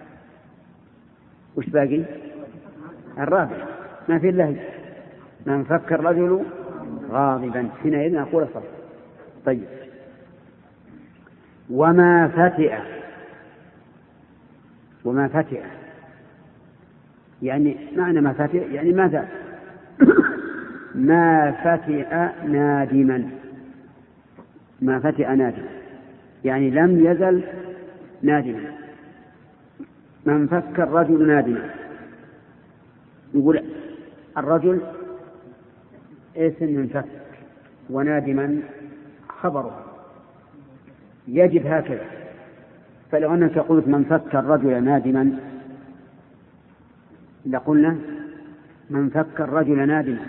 وش باقي؟ الرابع ما في الله من فك الرجل غاضبا حينئذ أقول صح. طيب وما فتئ يعني معنى ما فتئ يعني ماذا؟ ما فتئ نادما، ما فتئ نادما يعني لم يزل نادما. من فك الرجل نادما يقول الرجل اسم من فك ونادما خبره يجب هكذا. فلو أنك قلت من فك الرجل نادما لقلنا من فك الرجل نادما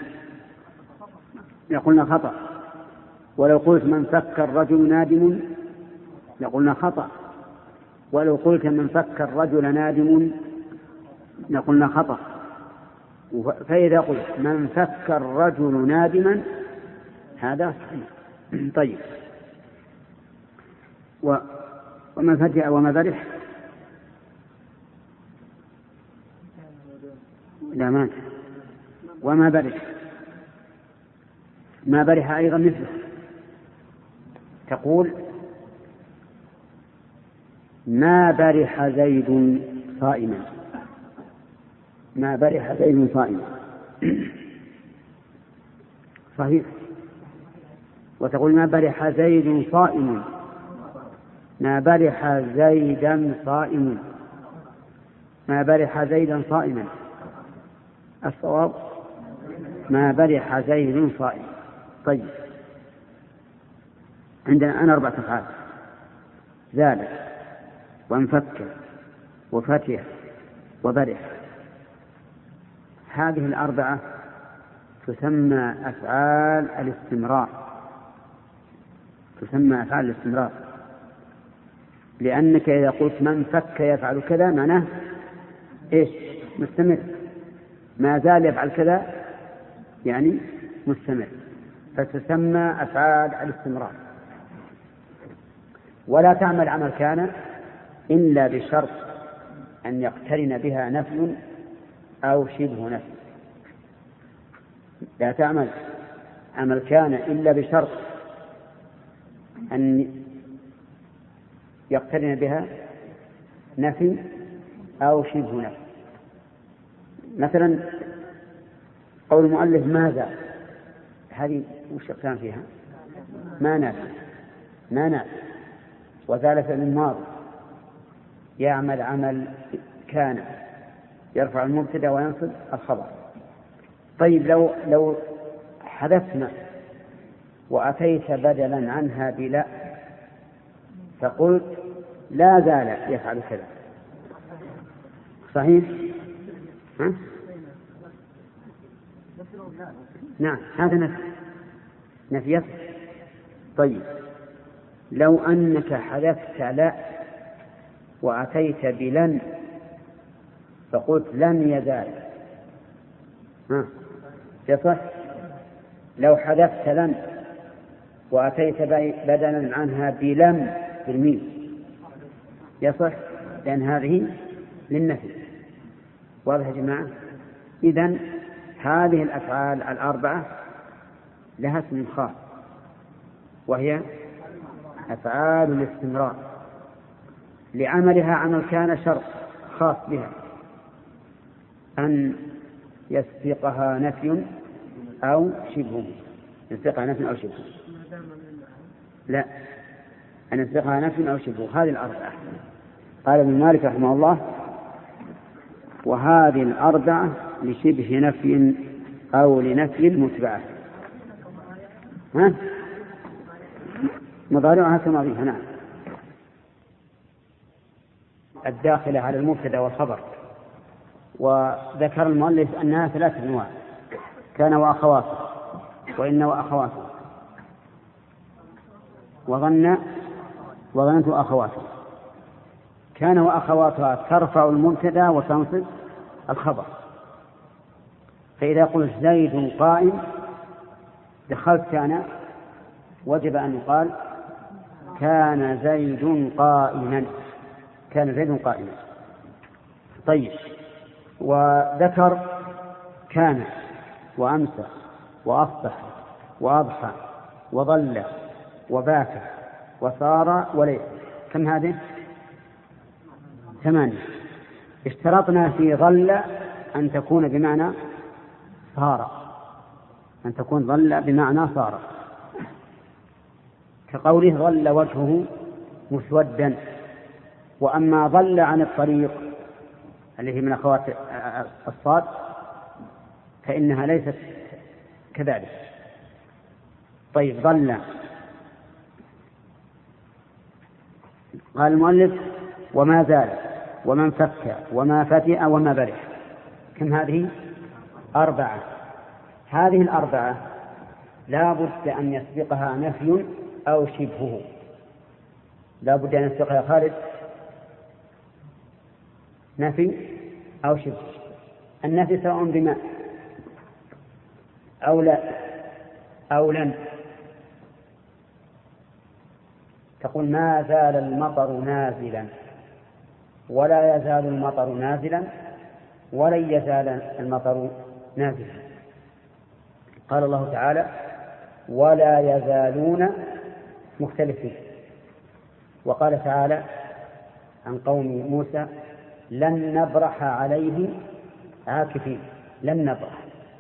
لقلنا خطأ، ولو قلت من فك الرجل نادم لقلنا خطأ، ولو قلت من فك الرجل نادم لقلنا خطأ. فإذا قلت من فك الرجل نادما هذا صحيح. طيب ومن فتئ وما برح لا مات وما برح، ما برح أيضا مثله. تقول ما برح زيد صائما، ما برح زيد صائما صحيح. وتقول ما برح زيد صائم، ما برح زيدا صائم، ما برح زيدا صائما. الصواب ما برح زيد صائم. طيب عندنا أنا 4 أفعال: زاد وانفك وفتح وبرح. هذه الأربعة تسمى أفعال الاستمرار، تسمى أفعال الاستمرار، لأنك إذا قلت من فك يفعل كذا معناه إيش؟ مستمر. ما زال يفعل كذا يعني مستمر، فتسمى أفعال الاستمرار. ولا تعمل عمل كان إلا بشرط أن يقترن بها نفي أو شبه نفي. لا تعمل عمل كان إلا بشرط أن يقترن بها نفي أو شبه نفي. مثلا قول المؤلف ماذا، هذه وش كان فيها؟ ما نافي، ما نافي. وذلك من ماضي يعمل عمل كان يرفع المبتدا وينصب الخبر. طيب لو حذفنا وأتيت بدلا عنها بلا فقلت لا زال يفعل كذا، صحيح؟ ها؟ نعم هذا نفي. طيب لو أنك حذفت لا وأتيت بلن فقلت لن يزال، يصح؟ لو حذفت لن وأتيت بدلا عنها بلم بالميم يصح، لأن هذه للنفي. واضح يا جماعة؟ إذن هذه الأفعال الأربعة لها اسم خاص وهي أفعال الاستمرار، لعملها عمل كان شرط خاص بها أن يسبقها نفي أو شبه، يسبقها نفي أو شبه، لا أن يسبقها نفي أو شبه. هذه الأربعة. قال ابن مالك رحمه الله وهذه الأربعة لشبه نفي أو لنفي متبعة. مضارعها كماضيها. نعم الداخلة على المبتدا والخبر. وذكر المؤلف أنها 3 أنواع: كان وأخواته، وإن وأخواته، وظننت أخواته. كان وأخواتها ترفع المبتدا وتنصب الخبر، فإذا قلت زيد قائم دخلت كان، وجب أن يقال كان زيد قائما، كان زيد قائما. طيب، وذكر كان وأمسى وأصبح وأضحى وظل وبات وصار وليس، كم هذه؟ 8. اشترطنا في ظل أن تكون بمعنى صار، أن تكون ظل بمعنى صار، كقوله ظل وجهه مسودا. وأما ظل عن الطريق التي من أخوات الصاد فإنها ليست كذلك. طيب، ظل. قال المؤلف وما زال ومن فك وما فتئ وما برح، كم هذه؟ 4. هذه 4 لا بد أن يسبقها نفي أو شبهه. لا بد أن يسبقها يا خالد نفي أو شبه. النفي سواء بما أو لا أو لن. تقول ما زال المطر نازلا، ولا يزال المطر نازلا، ولن يزال المطر نازلا. قال الله تعالى ولا يزالون مختلفين. وقال تعالى عن قوم موسى لن نبرح عليه عاكفين، لن نبرح.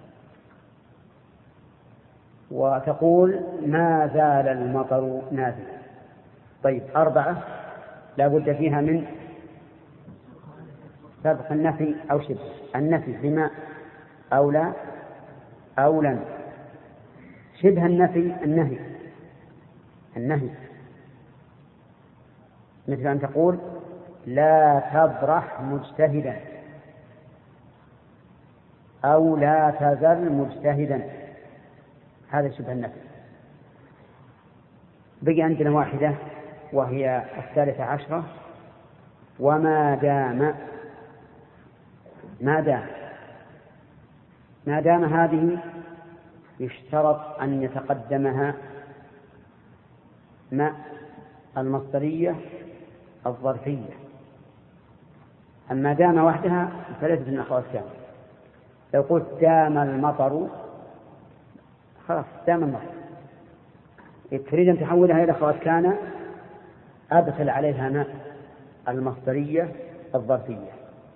وتقول ما زال المطر نازلا. طيب، 4 لا بد فيها من سبق النفي أو شبه. النفي بما أو لا أو لن. شبه النفي النهي، مثل أن تقول لا تبرح مجتهدا أو لا تزل مجتهدا، هذا شبه النفي. بقي عندنا واحدة وهي 13 وما دام. ما دام هذه يشترط أن يتقدمها ما المصدرية الظرفية. أما دام وحدها فليست من أخوات كان. لو قلت دام المطر خلاص دام المطر. تريد أن تحولها إلى أخوات كان أدخل عليها ما المصدرية الظرفية،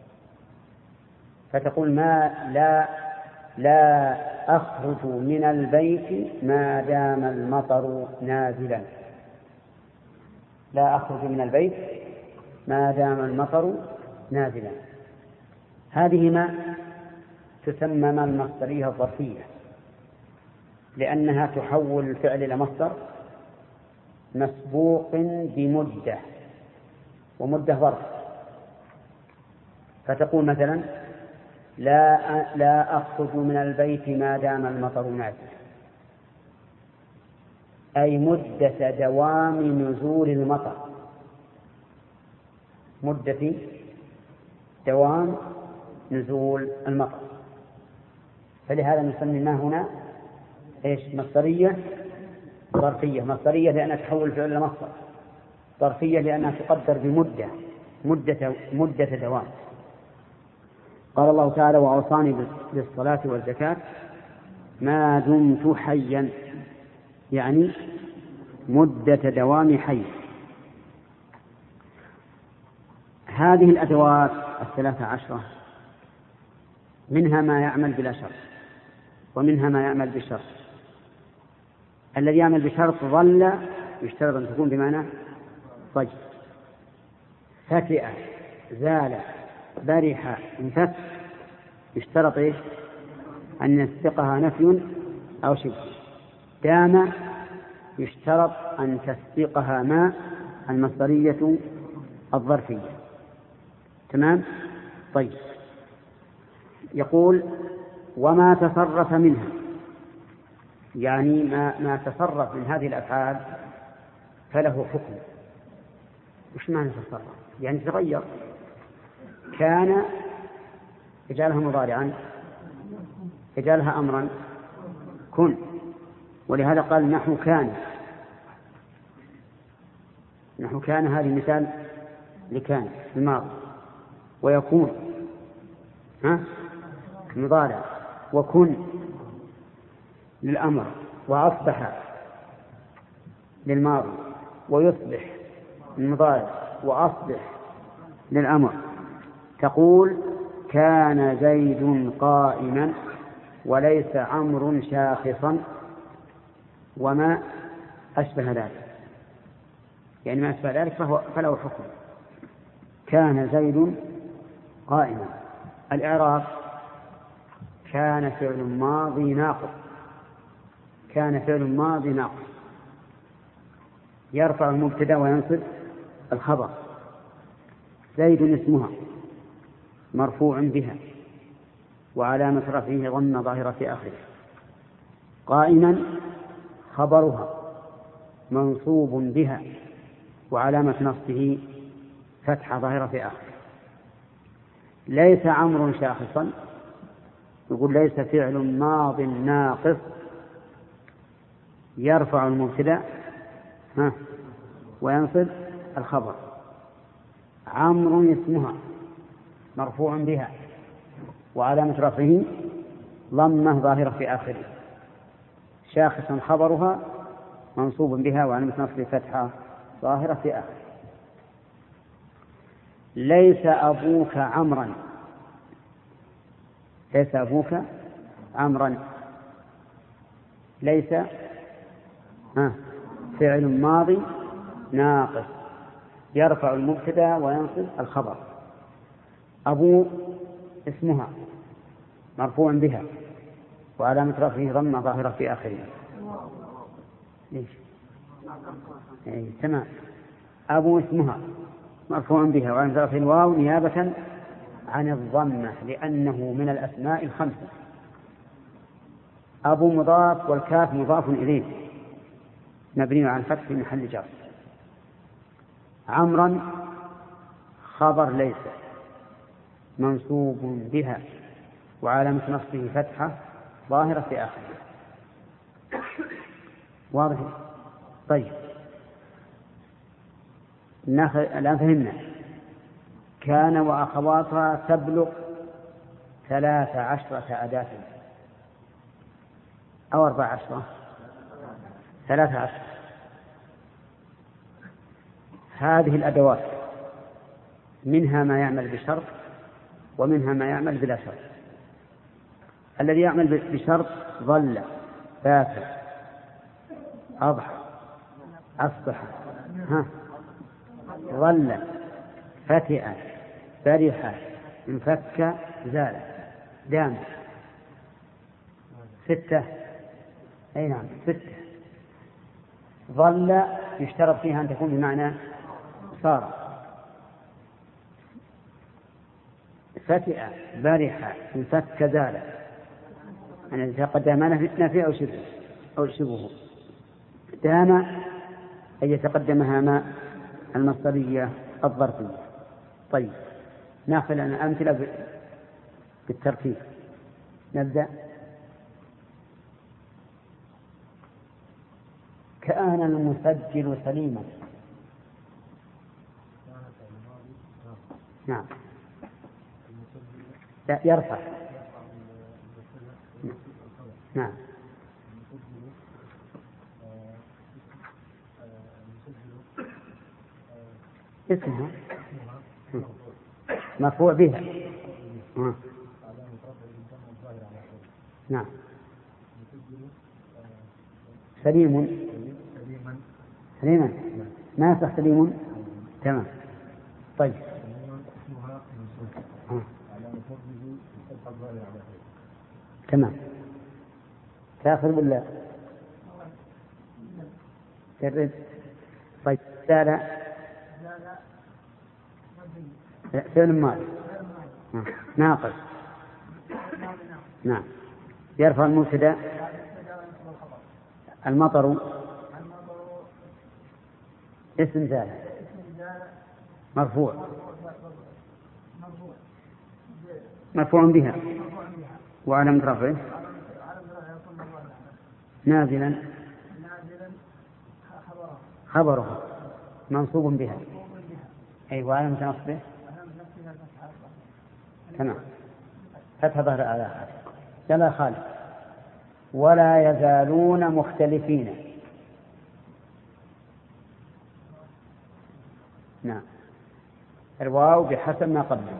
فتقول ما لا أخرج من البيت ما دام المطر نازلا. لا أخرج من البيت ما دام المطر نازلا. هذه ما تسمى ما المصدرية الظرفية، لأنها تحول الفعل إلى مصدر مسبوق بمدة، ومدة ظرف. فتقول مثلا لا أخرج من البيت ما دام المطر نازلا، أي مدة دوام نزول المطر، مدة دوام نزول المطر. فلهذا نسمي ما هنا مصدرية ظرفية. مصدرية لأنها تحول الفعل إلى مصدر، ظرفية لأنها تقدر بمدة دوام. قال الله تعالى وأوصاني بالصلاة والزكاة ما دمت حيا، يعني مدة دوام حي. هذه الأدوات 13 منها ما يعمل بلا شرط، ومنها ما يعمل بشرط. الذي يعمل بشرط ظل يشترط أن تكون بمعنى ضج. فتئ، زال، برح، انفك، يشترط أن يسبقها نفي أو شبه. دام يشترط أن تسبقها ما المصدرية الظرفية. تمام؟ طيب، يقول وما تصرف منها، يعني ما تصرف من هذه الأفعال فله حكم. وش معنى تصرف؟ يعني تغير. كان يجعلها مضارعا اجعلها أمرا كن. ولهذا قال نحو كان. نحو كان هذه مثال لكان الماضي. ويكون مضارع. وكن للأمر. وأصبح للماضي. ويصبح المضارع. وأصبح للأمر. تقول كان زيد قائما وليس عمرو شاخصا وما أشبه ذلك. يعني ما أشبه ذلك فله حكم. كان زيد قائما. الإعراب كان فعل ماضي ناقص. كان فعل ماضي ناقص يرفع المبتدا وينصب الخبر. زيد اسمها مرفوع بها وعلامة رفعه ضمة ظاهرة في آخره. قائما خبرها منصوب بها وعلامة نصبه فتحة ظاهرة في آخره. ليس عمرو شاخصا. يقول ليس فعل ماض ناقص يرفع المبتدا وينصب الخبر. عمرو اسمها مرفوع بها وعلامة رفعه ضمة ظاهرة في آخره. شاخصا خبرها منصوب بها وعلامة نصبه فتحة ظاهرة في آخره. ليس أبوك عمرا. ليس أبوك عمرا. ليس فعل ماضي ناقص يرفع المبتدا وينصب الخبر. أبو اسمها مرفوع بها وعلامة رفعه ضمة ظاهرة في آخره. ليش؟ تمام. أبو اسمها مرفوع بها وعلامة رفعه الواو نيابة عن الضمة لأنه من الأسماء الخمسة. أبو مضاف والكاف مضاف إليه مبني على الفتح في محل جر. عمرا خبر ليس منصوب بها وعلامة نصبه فتحة ظاهرة في آخره. واضح؟ طيب الآن فهمنا. كان وأخواتها تبلغ 13 أداة أو 14. 13. هذه الأدوات منها ما يعمل بشرط ومنها ما يعمل بلا شرط. الذي يعمل بشرط ظل بات أضحى أصبح ظل فتئ برح انفك زال دام. 6. أي نعم 6. ظل يشترط فيها أن تكون بمعنى صار. فتئ برح انفك زال أن يتقدم نفي أو شبهه. دام أن يتقدمها ما المصدرية الظرفية. طيب نأخذ لنا أمثلة بالترتيب. نبدأ. كان المسجل سليما. نعم لا يرفع. نعم اسمها مرفوع بها. نعم سليما ما يصح سليم. تمام. طيب تمام. تأخذ ولا جرب؟ طيب زال فعل ماضي ناقص. نعم يرفع المبتدا. المطر اسم زال مرفوع بها وعلامة رفعه نازلا
نازلا
خبره منصوب بها. أي وعلامة نصبه تمام فتح ظهر على يلا خالد. ولا يزالون مختلفين. نعم الواو بحسب ما قبله.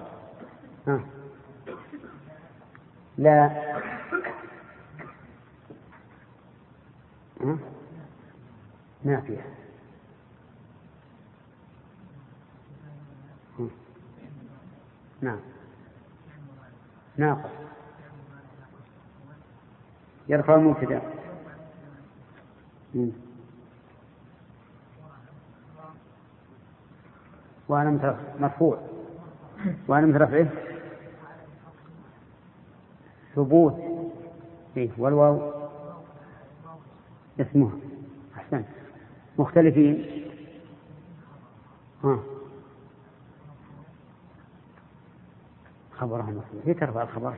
لا نافية. نعم ناقص يرفع المبتدأ. وعلامة مرفوع وعلامة رفعه ثبوت. والواو اسمه أحسن. مختلفين خبرهم مرفوع. هي ترفع الخبر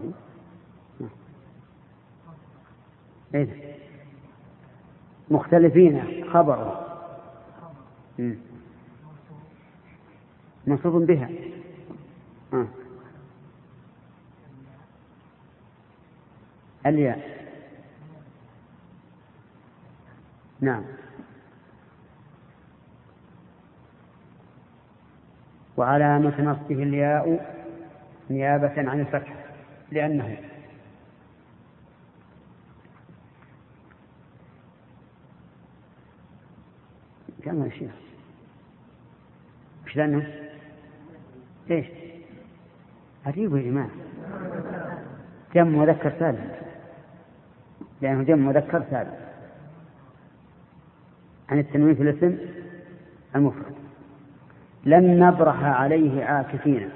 مختلفين خبره منصوب بها. الياء نعم. وعلامة نصبه الياء نيابة عن الفتح لأنه كم يا شيخ مش لأنه إيش عجيب يا جماعة جمع مذكر سالم لأنه جمع مذكر سالم عن التنوين في الاسم المفرد. لن نبرح عليه عاكفين.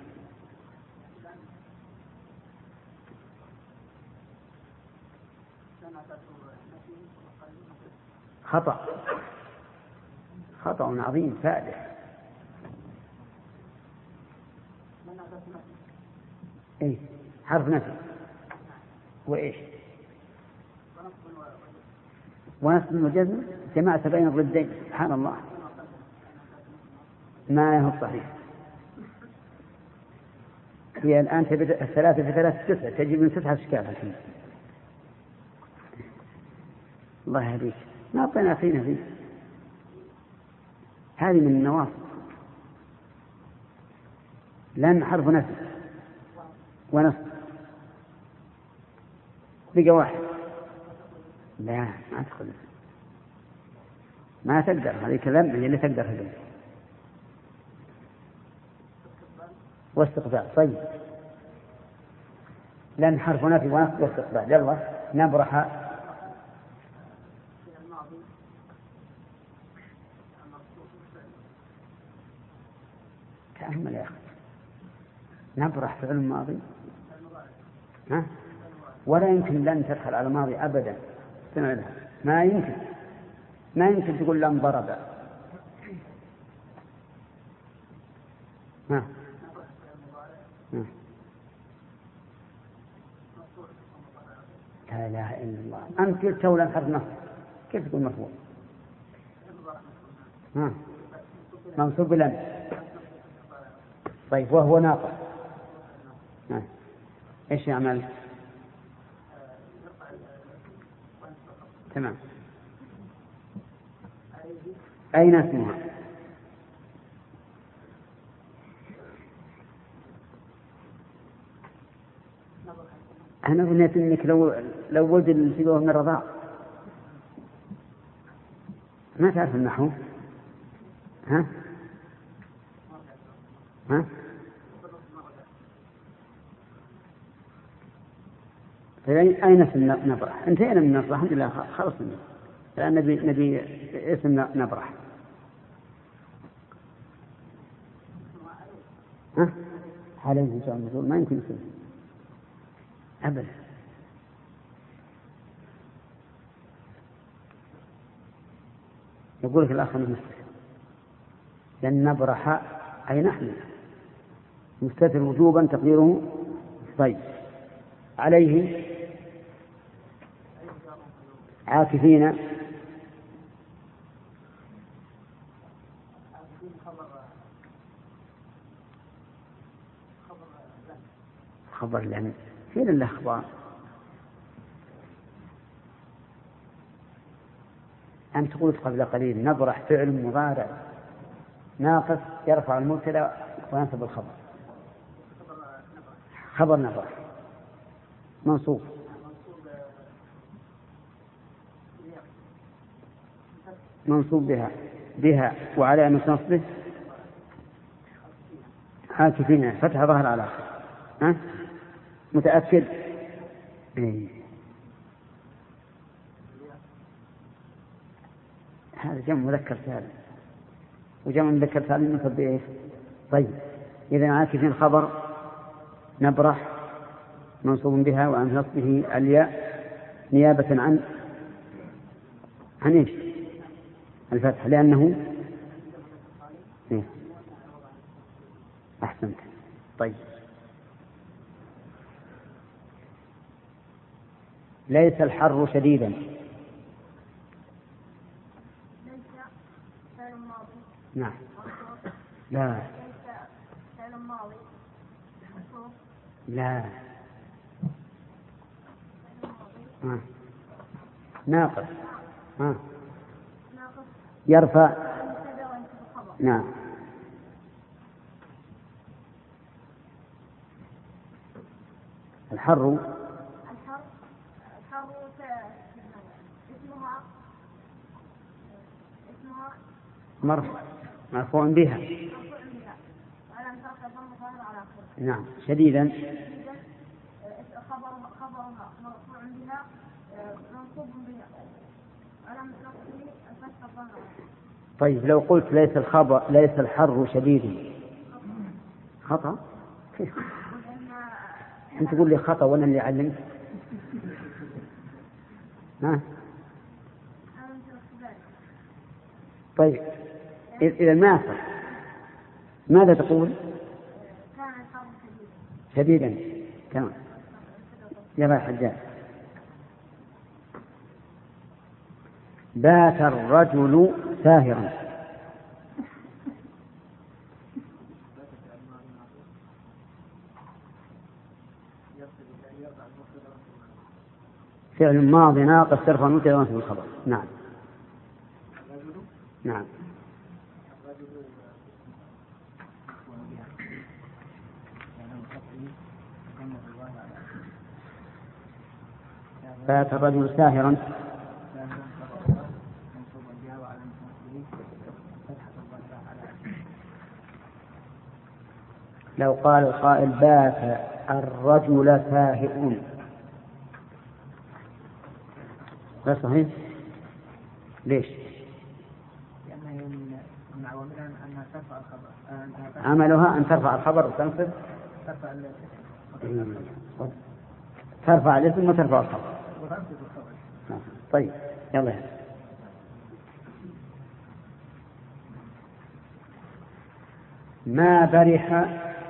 خطأ عظيم فادح. حرف نفي وإيش ونصب وجزم جماعة بين الضدين. سبحان الله ما هو صحيح. هي الآن الثلاثة في 3 9 تجيب من 9 أشكال. الله يهديك ما أعطينا فيه هذه من النواصب. لأن حرف نفي ونصب بقى واحد. لا ما تدخل ما تقدر. هذه كلام اللي تقدر هذه واستقبال. طيب لأن حرف نفي ونصب واستقبال. يلا نبرح تأمل يا أخي. نبرح فعل ماضي ولا يمكن لن تدخل على الماضي أبدا. ما يمكن تقول لن ضرب. لا إله إلا الله. أنت قلت لن حرف نصب كيف تقول مرفوع؟ منصوب لن. طيب وهو ناقص ايش يعمل؟ تمام. أين اسمها؟ أنا ظنيت أنك لو ولد الانتباه من الرضاع ما تعرف النحو. ها أين اسم نبرح؟ انتهينا من نبرح الحمد لله خلص منه. الآن نبي اسم نبرح. عليه إن شاء الله ما يمكن اسم أبدا. يقول لك الآخر المستتر لأن نبرح أي نحن مستتر وجوبا تقديره طيب. عليه عاكفين خبر لم فين الأخبار؟ أنت قلت قبل قليل نبرح فعل مضارع ناقص يرفع المبتدأ وينصب الخبر. خبر نبرح منصوب بها وعلامة نصبه عاكفين فتح ظهر على آخر. ها؟ متأكد؟ إيه. هذا جمع مذكر سالم وجمع مذكر سالم ينصب بإيه؟ طيب إذا عاكفين خبر نبرح منصوب بها وعن نصبه الياء نيابة عن إيش؟ الفتح لأنه إيه؟ أحسنت. طيب ليس الحر شديدا. نعم. لا لا ناقص. يرفع. نعم. الحر مرفوع بها. نعم. شديدا
خبرها مرفوع بها منصوب بها علامة نصبه الفتح الظاهر.
طيب لو قلت ليس الحر شديد خطأ كيف؟ أنت تقول لي خطأ وأنا اللي علمت. ها؟ طيب إذا ما صح ماذا تقول؟
كان الحر
شديدا. تمام. يا حجاج. بات الرجل ساهرا. فعل ماضي ناقص ترفع المبتدأ وينصب الخبر. نعم. نعم. بات الرجل ساهرا. لو قال القائل بات الرجل ساهر لا صحيح. ليش؟ عملها أن ترفع الخبر وتنصب ترفع الاسم وترفع الخبر. طيب يلا. ما برح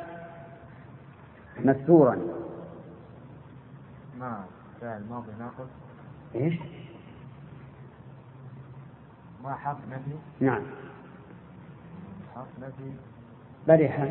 مسرورا.
ما فعل ماضي ناقص.
ايش؟
ما حرف نفي.
نعم.
حرف نفي.
برح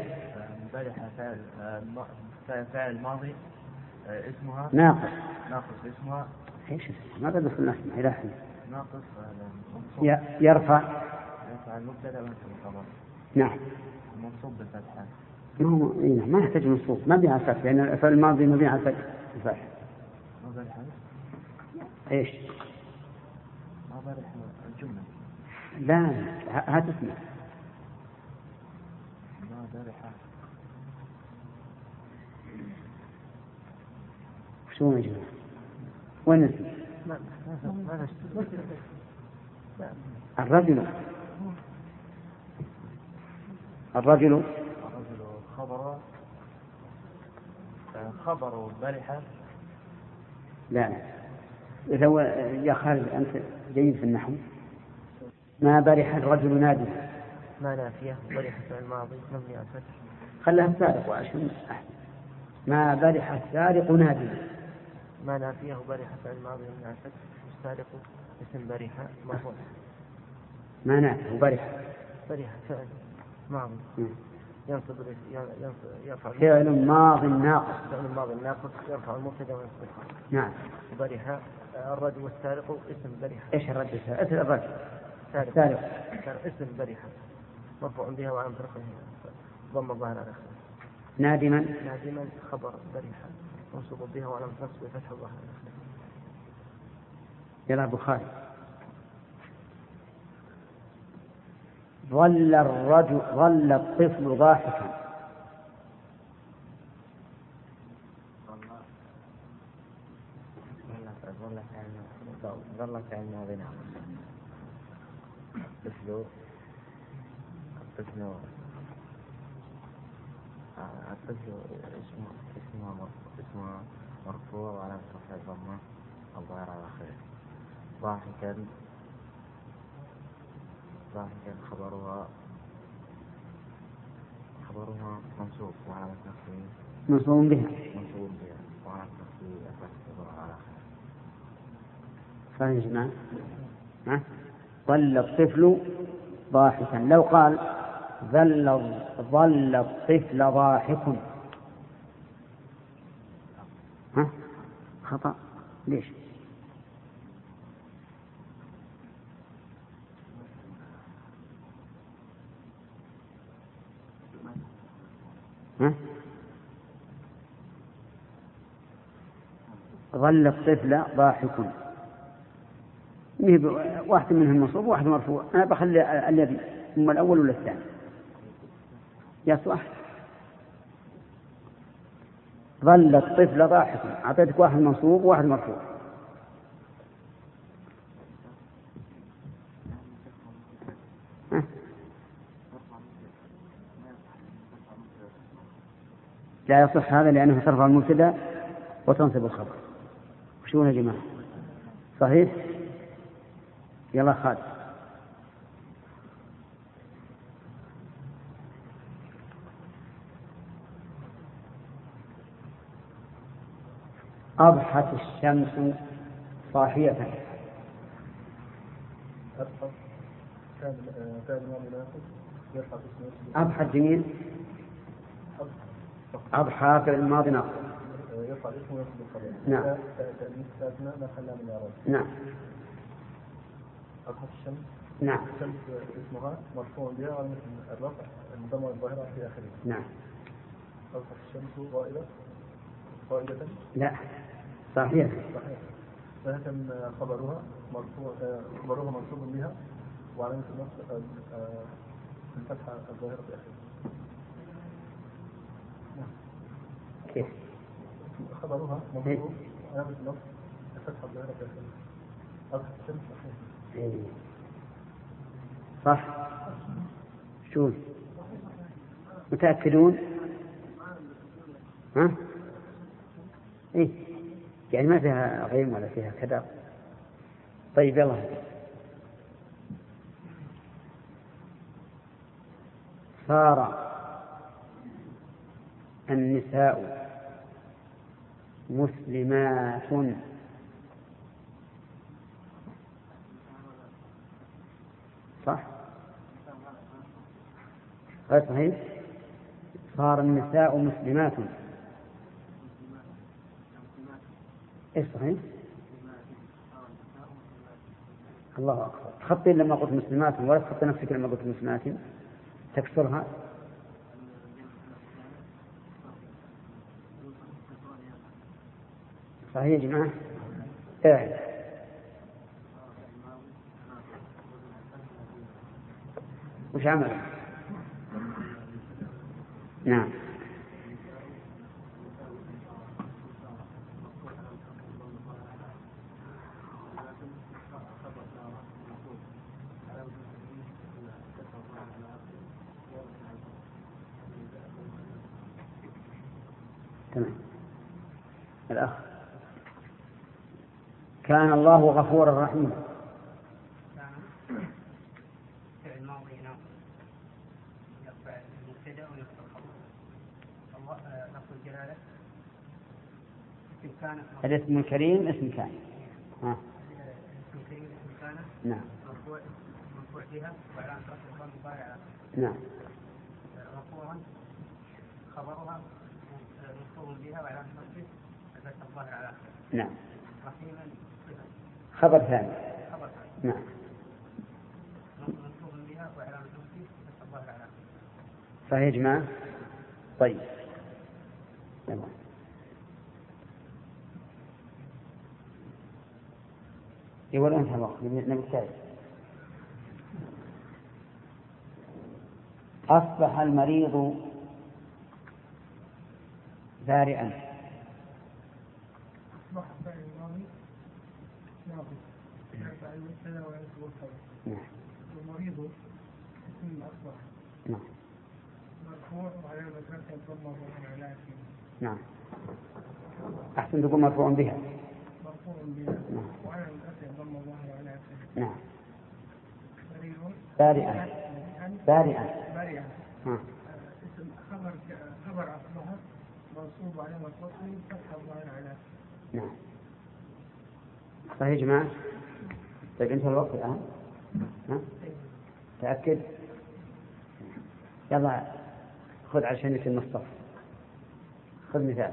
فعل ماضي اسمها
ناقص
اسمها
ايش ما بدنا نسمع الى الحين.
ناقص
يرفع
المبتدا وينصب الخبر.
نعم.
منصوب بالفتحة.
ما يحتاج منصوب مبني على الفتح لأن الفعل الماضي مبني على الفتح.
ما برح
ايش؟
ما برح الجملة.
لا هات اسمه.
ما برح
شو نجمع؟ وين اسمه؟ الرجل
خبر برحة.
لا إذا هو يا خالد أنت جيد في النحو. ما برح الرجل نادي.
ما نافية برح فعل الماضي مبني على الفتح.
خلها السارق وعشان ما برح السارق نادي.
ما نافيه برح فعل الماضي مبني على الفتح والسارق اسم بريحة مرفوع.
ما نعرف بريحة
فعل ماضي ينصب يرفع
فعل ماض ناقص.
فعل ماضي ناقص يرفع المبتدا وينصب.
نعم.
بريحة الرجل والسارق اسم بريحة.
ايش الرجل؟ اسم الرجل
سارق اسم بريحة مرفوع بها وعلامة رفعه ضم الظاهر على آخره.
نادما
خبر بريحة منصوب بها وعلامة نصبه فتح الظاهر على آخره.
يلا بخاري. ظل الطفل ضاحكا.
ظل فعل ماضي ناقص. الطفل اسمه مرفوع وعلامة رفعه الضمة الظاهر على آخره. ضاحكا خبرها منصوب وعلامة نصبه
منصوب بها
وعلامة نصبه الظاهر على آخره.
صحيح يا جماعة. ظل الطفل ضاحكا. لو قال ظل الطفل ضاحك خطأ. ليش؟ ظل الطفل ضاحك واحد منهم منصوب وواحد مرفوع. أنا بخلي الذي هم الأول ولا الثاني يصلح. ظل الطفل ضاحك أعطيتك واحد منصوب وواحد مرفوع. لا يصح هذا لأنه ترفع المبتدا وتنصب الخبر. وشو يا جماعة؟ صحيح. يلا خالد. أضحت الشمس صاحية. أضحت جميل. أضحى في الماضي ناقص.
يرفع اسمه وينصب الخبر.
نعم.
تأنيث ساكنة ما خلا من الإعراب.
نعم.
أضحت الشمس.
نعم.
الشمس اسمها مرفوع بها على الرفع الضمة الظاهرة في آخره.
نعم.
أضحت الشمس قائلة.
لا صحيح.
لكن خبرها منصوب بها وعلامة النصب الفتحة الظاهرة في آخره.
كيف؟
خبرها منصوب وعلامة النصب الفتحة الظاهرة في آخره. أضحت الشمس صحيح.
صح. شو متأكدون؟ إيه يعني ما فيها غيم ولا فيها كذا. طيب يلا. صار النساء مسلمات. صح؟ غير صحيح. صار النساء مسلمات. ايش صحيح؟ الله أكبر. تخطين لما قلت مسلمات ولا تخطي نفسك لما قلت مسلمات تكسرها. صحيح يا جماعة. وش عمل؟ نعم. تمام. الأخ. كان الله غفورا رحيما.
فعل ماضي ناقص يرفع المبتدا وينصب الخبر. لفظ الجلاله اسم كان.
الاسم الكريم اسم كان. نعم.
مرفوع بها وعلامة رفعه الضمة.
نعم.
مرفوعا خبرها مرفوع بها وعلامة رفعه الفتح الظاهر على آخره.
نعم.
رحيما
خبر ثاني. نعم.
مرفوع بها وعلامة رفعه الفتح الظاهر على آخره.
صحيح يا جماعة؟ طيب. تمام. يقول أنت الوقت نبتدئ. أصبح المريض ذارئا.
أصبح فعل الماضي ناقص يرفع المبتدأ وينصب الخبر.
نعم.
والمريض اسم أصبح.
نعم.
مرفوع وعلامة رفعه الضمة وهو على آخره.
نعم. أحسن تقول مرفوع بها.
مرفوع بها وعلامة رفعه الضمة وهو على آخره.
نعم.
مريض
ذارئا. ذارئا.
بارئا.
اسم
خبر أصبح منصوب علامة رفعه فتح الظاهر على آخره.
نعم. صحيح يا جماعة؟ طيب انتهى الوقت الآن؟ تأكد؟ يلا خذ عشان يتم الصف. خذ مثال.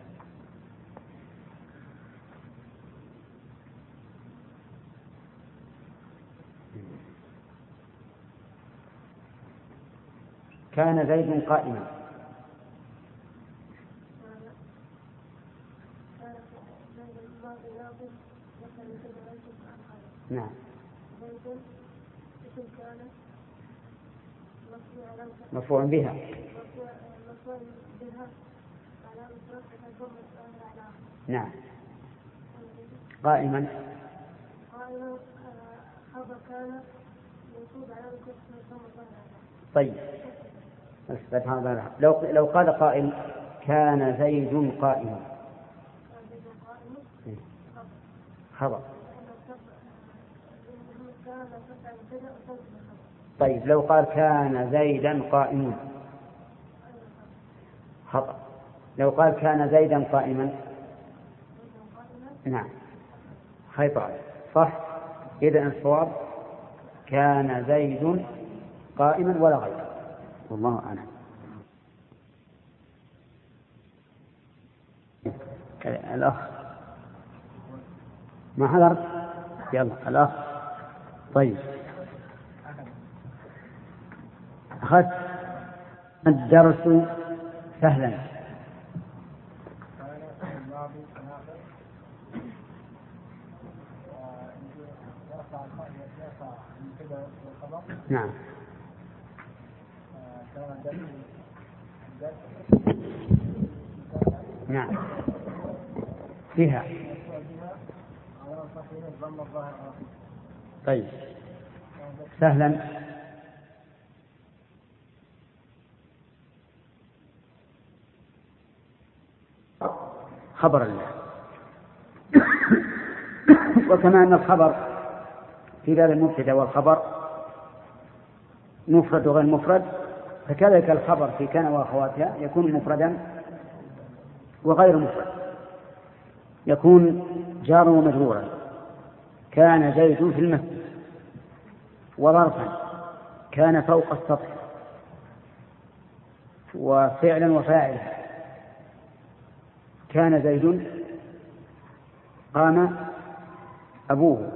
كان زيد قائما. نعم. مرفوع بها. نعم. قائما. طيب. لو قال قائل كان زيد قائما. خبر. طيب لو قال كان زيدا قائما. خطأ. لو قال كان زيدا قائما. نعم. خطأ. صح. إذا الصواب كان زيد قائما ولا غير. والله أعلم. الأخ ما حضر. يلا الأخ. طيب أخذت الدرس سهلا. نعم. نعم. فيها. طيب سهلا. خبر الله. وكما أن الخبر في باب المبتدأ والخبر مفرد وغير مفرد، فكذلك الخبر في كان وأخواتها يكون مفردا وغير مفرد. يكون جارا ومجرورا. كان زيد في المسجد. وظرفا كان فوق السطح. وفعلا وفاعلا كان زيد قام أبوه.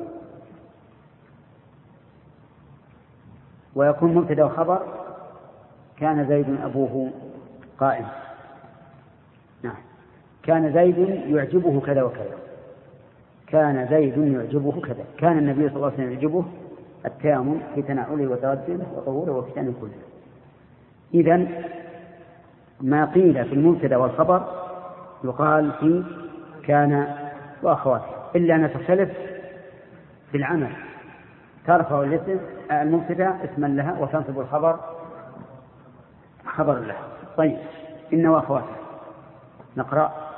ويكون مبتدأ وخبر كان زيد أبوه قائم. نعم. كان زيد يعجبه كذا وكذا. كان زيد يعجبه كذا. كان النبي صلى الله عليه وسلم يعجبه التيامن في تناوله وتغدله وطهوره وكتانه كله. إذن ما قيل في المبتدأ والخبر يقال في كان وأخواته، إلا أن تختلف في العمل. ترفع الاسم المبتدأ اسما لها وتنصب الخبر خبر له. طيب إن وأخواته نقرأ.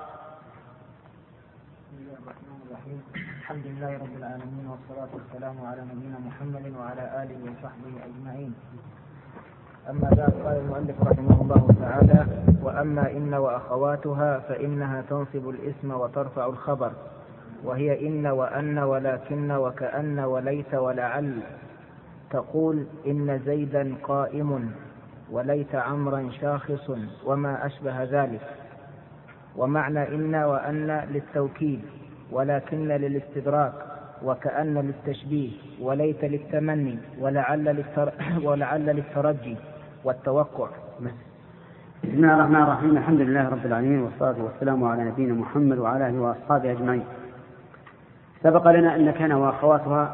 الحمد لله رب العالمين والصلاة والسلام على نبينا محمد وعلى آله وصحبه أجمعين. أما بعد، قال المؤلف رحمه الله تعالى: وأما إن وأخواتها فإنها تنصب الاسم وترفع الخبر، وهي إن وأن ولكن وكأن وليت ولعل. تقول إن زيدا قائم وليت عمرا شاخص وما أشبه ذلك. ومعنى إن وأن للتوكيد، ولكن للاستدراك، وكأن للتشبيه، وليت للتمني، ولعل للترجي والتوقع.
بسم الله الرحمن الرحيم. الحمد لله رب العالمين، والصلاة والسلام على نبينا محمد وعلى آله وأصحابه أجمعين. سبق لنا أن كان وأخواتها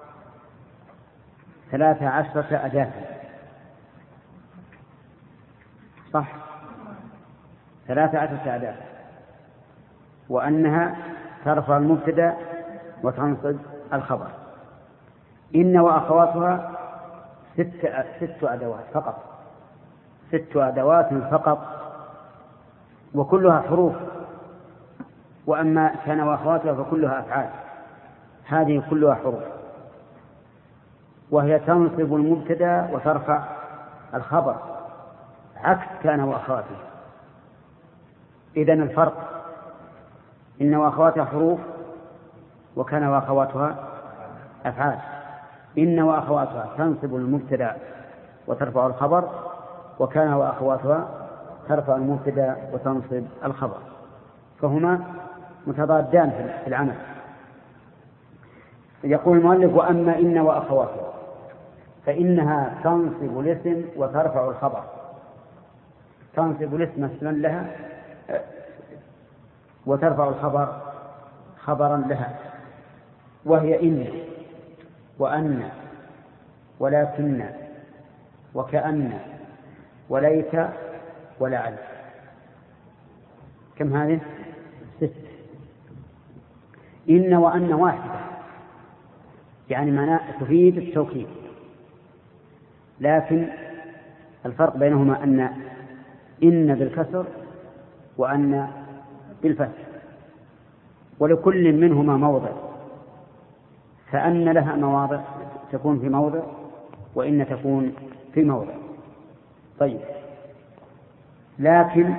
13 أداة، صح؟ 13 أداة، وأنها ترفع المبتدأ وتنصب الخبر. إن وأخواتها 6 أدوات فقط، 6 أدوات فقط، وكلها حروف. وأما كان وأخواتها فكلها أفعال، هذه كلها حروف، وهي تنصب المبتدأ وترفع الخبر، عكس كان وأخواتها. إذن الفرق إن وأخواتها حروف وكان وأخواتها أفعال. إن وأخواتها تنصب المبتدأ وترفع الخبر، وكان وأخواتها ترفع المبتدأ وتنصب الخبر، فهما متضادان في العمل. يقول المؤلف: وأما إن وأخواتها فإنها تنصب الاسم وترفع الخبر. تنصب الاسم اسما لها، وترفع الخبر خبرا لها، وهي إن وأن ولكن وكأن وليت ولعل. كم هذه؟ 6. إن وأن واحدة، يعني معناه تفيد التوكيد، لكن الفرق بينهما أن إن بالكسر وأن بالفتح، ولكل منهما موضع، فأن لها مواضع تكون في موضع، وإن تكون في موضع. طيب، لكن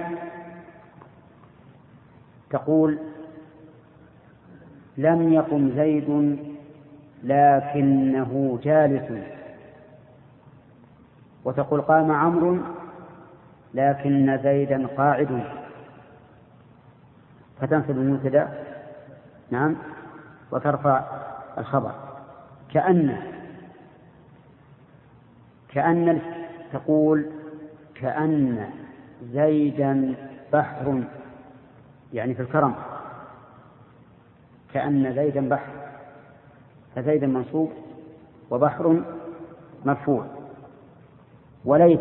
تقول: لم يقم زيد لكنه جالس. وتقول: قام عمرو لكن زيدا قاعد. فتنصب المبتدأ، نعم، وترفع الخبر. كأن تقول: كأن زيدا بحر، يعني في الكرم، كأن زيدا بحر، فزيدا منصوب وبحر مرفوع. وليت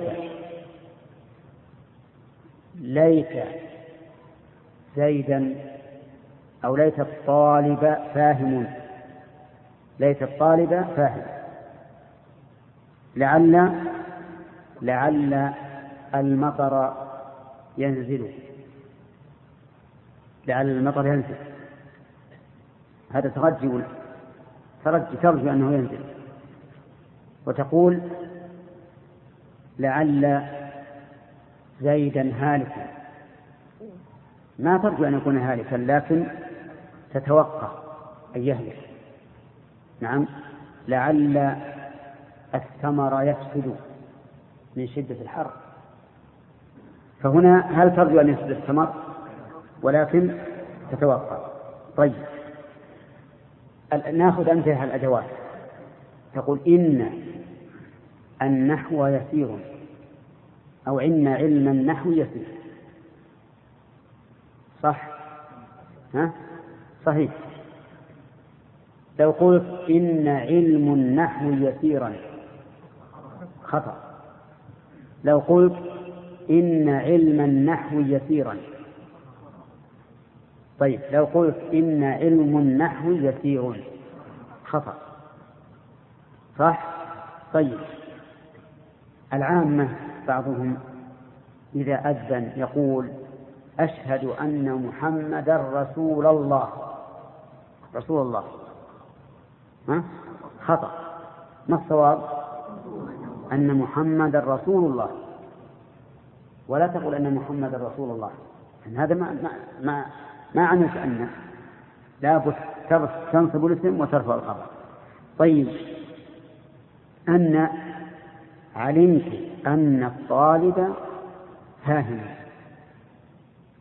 زيدا، أو ليت الطالب فاهم، ليت الطالب فاهم. لعل المطر ينزل، لعل المطر ينزل، هذا ترجي أنه ينزل. وتقول: لعل زيدا هالكا، ما ترجو أن يكون هالكا، لكن تتوقع أن يهلك. نعم، لعل الثمر يفسد من شدة الحر، فهنا هل ترجو أن يفسد الثمر؟ ولكن تتوقع. طيب، نأخذ أمثلة الأدوات. تقول: إن النحو يسير، أو إن علم النحو يسير. صح؟ صحيح. لو قلت إن علم النحو يسيرا خطأ. لو قلت إن علم النحو يسيرا. طيب، لو قلت إن علم النحو يسير خطأ. صح؟ طيب، العامة بعضهم إذا أذن يقول: أشهد أن محمدا رسول الله. رسول الله خطأ. ما الصواب؟ أن محمدا رسول الله، ولا تقول أن محمدا رسول الله، هذا ما عملت أن لابد تنصب الاسم وترفع الخبر. طيب، أن علمت أن الطالب فاهم،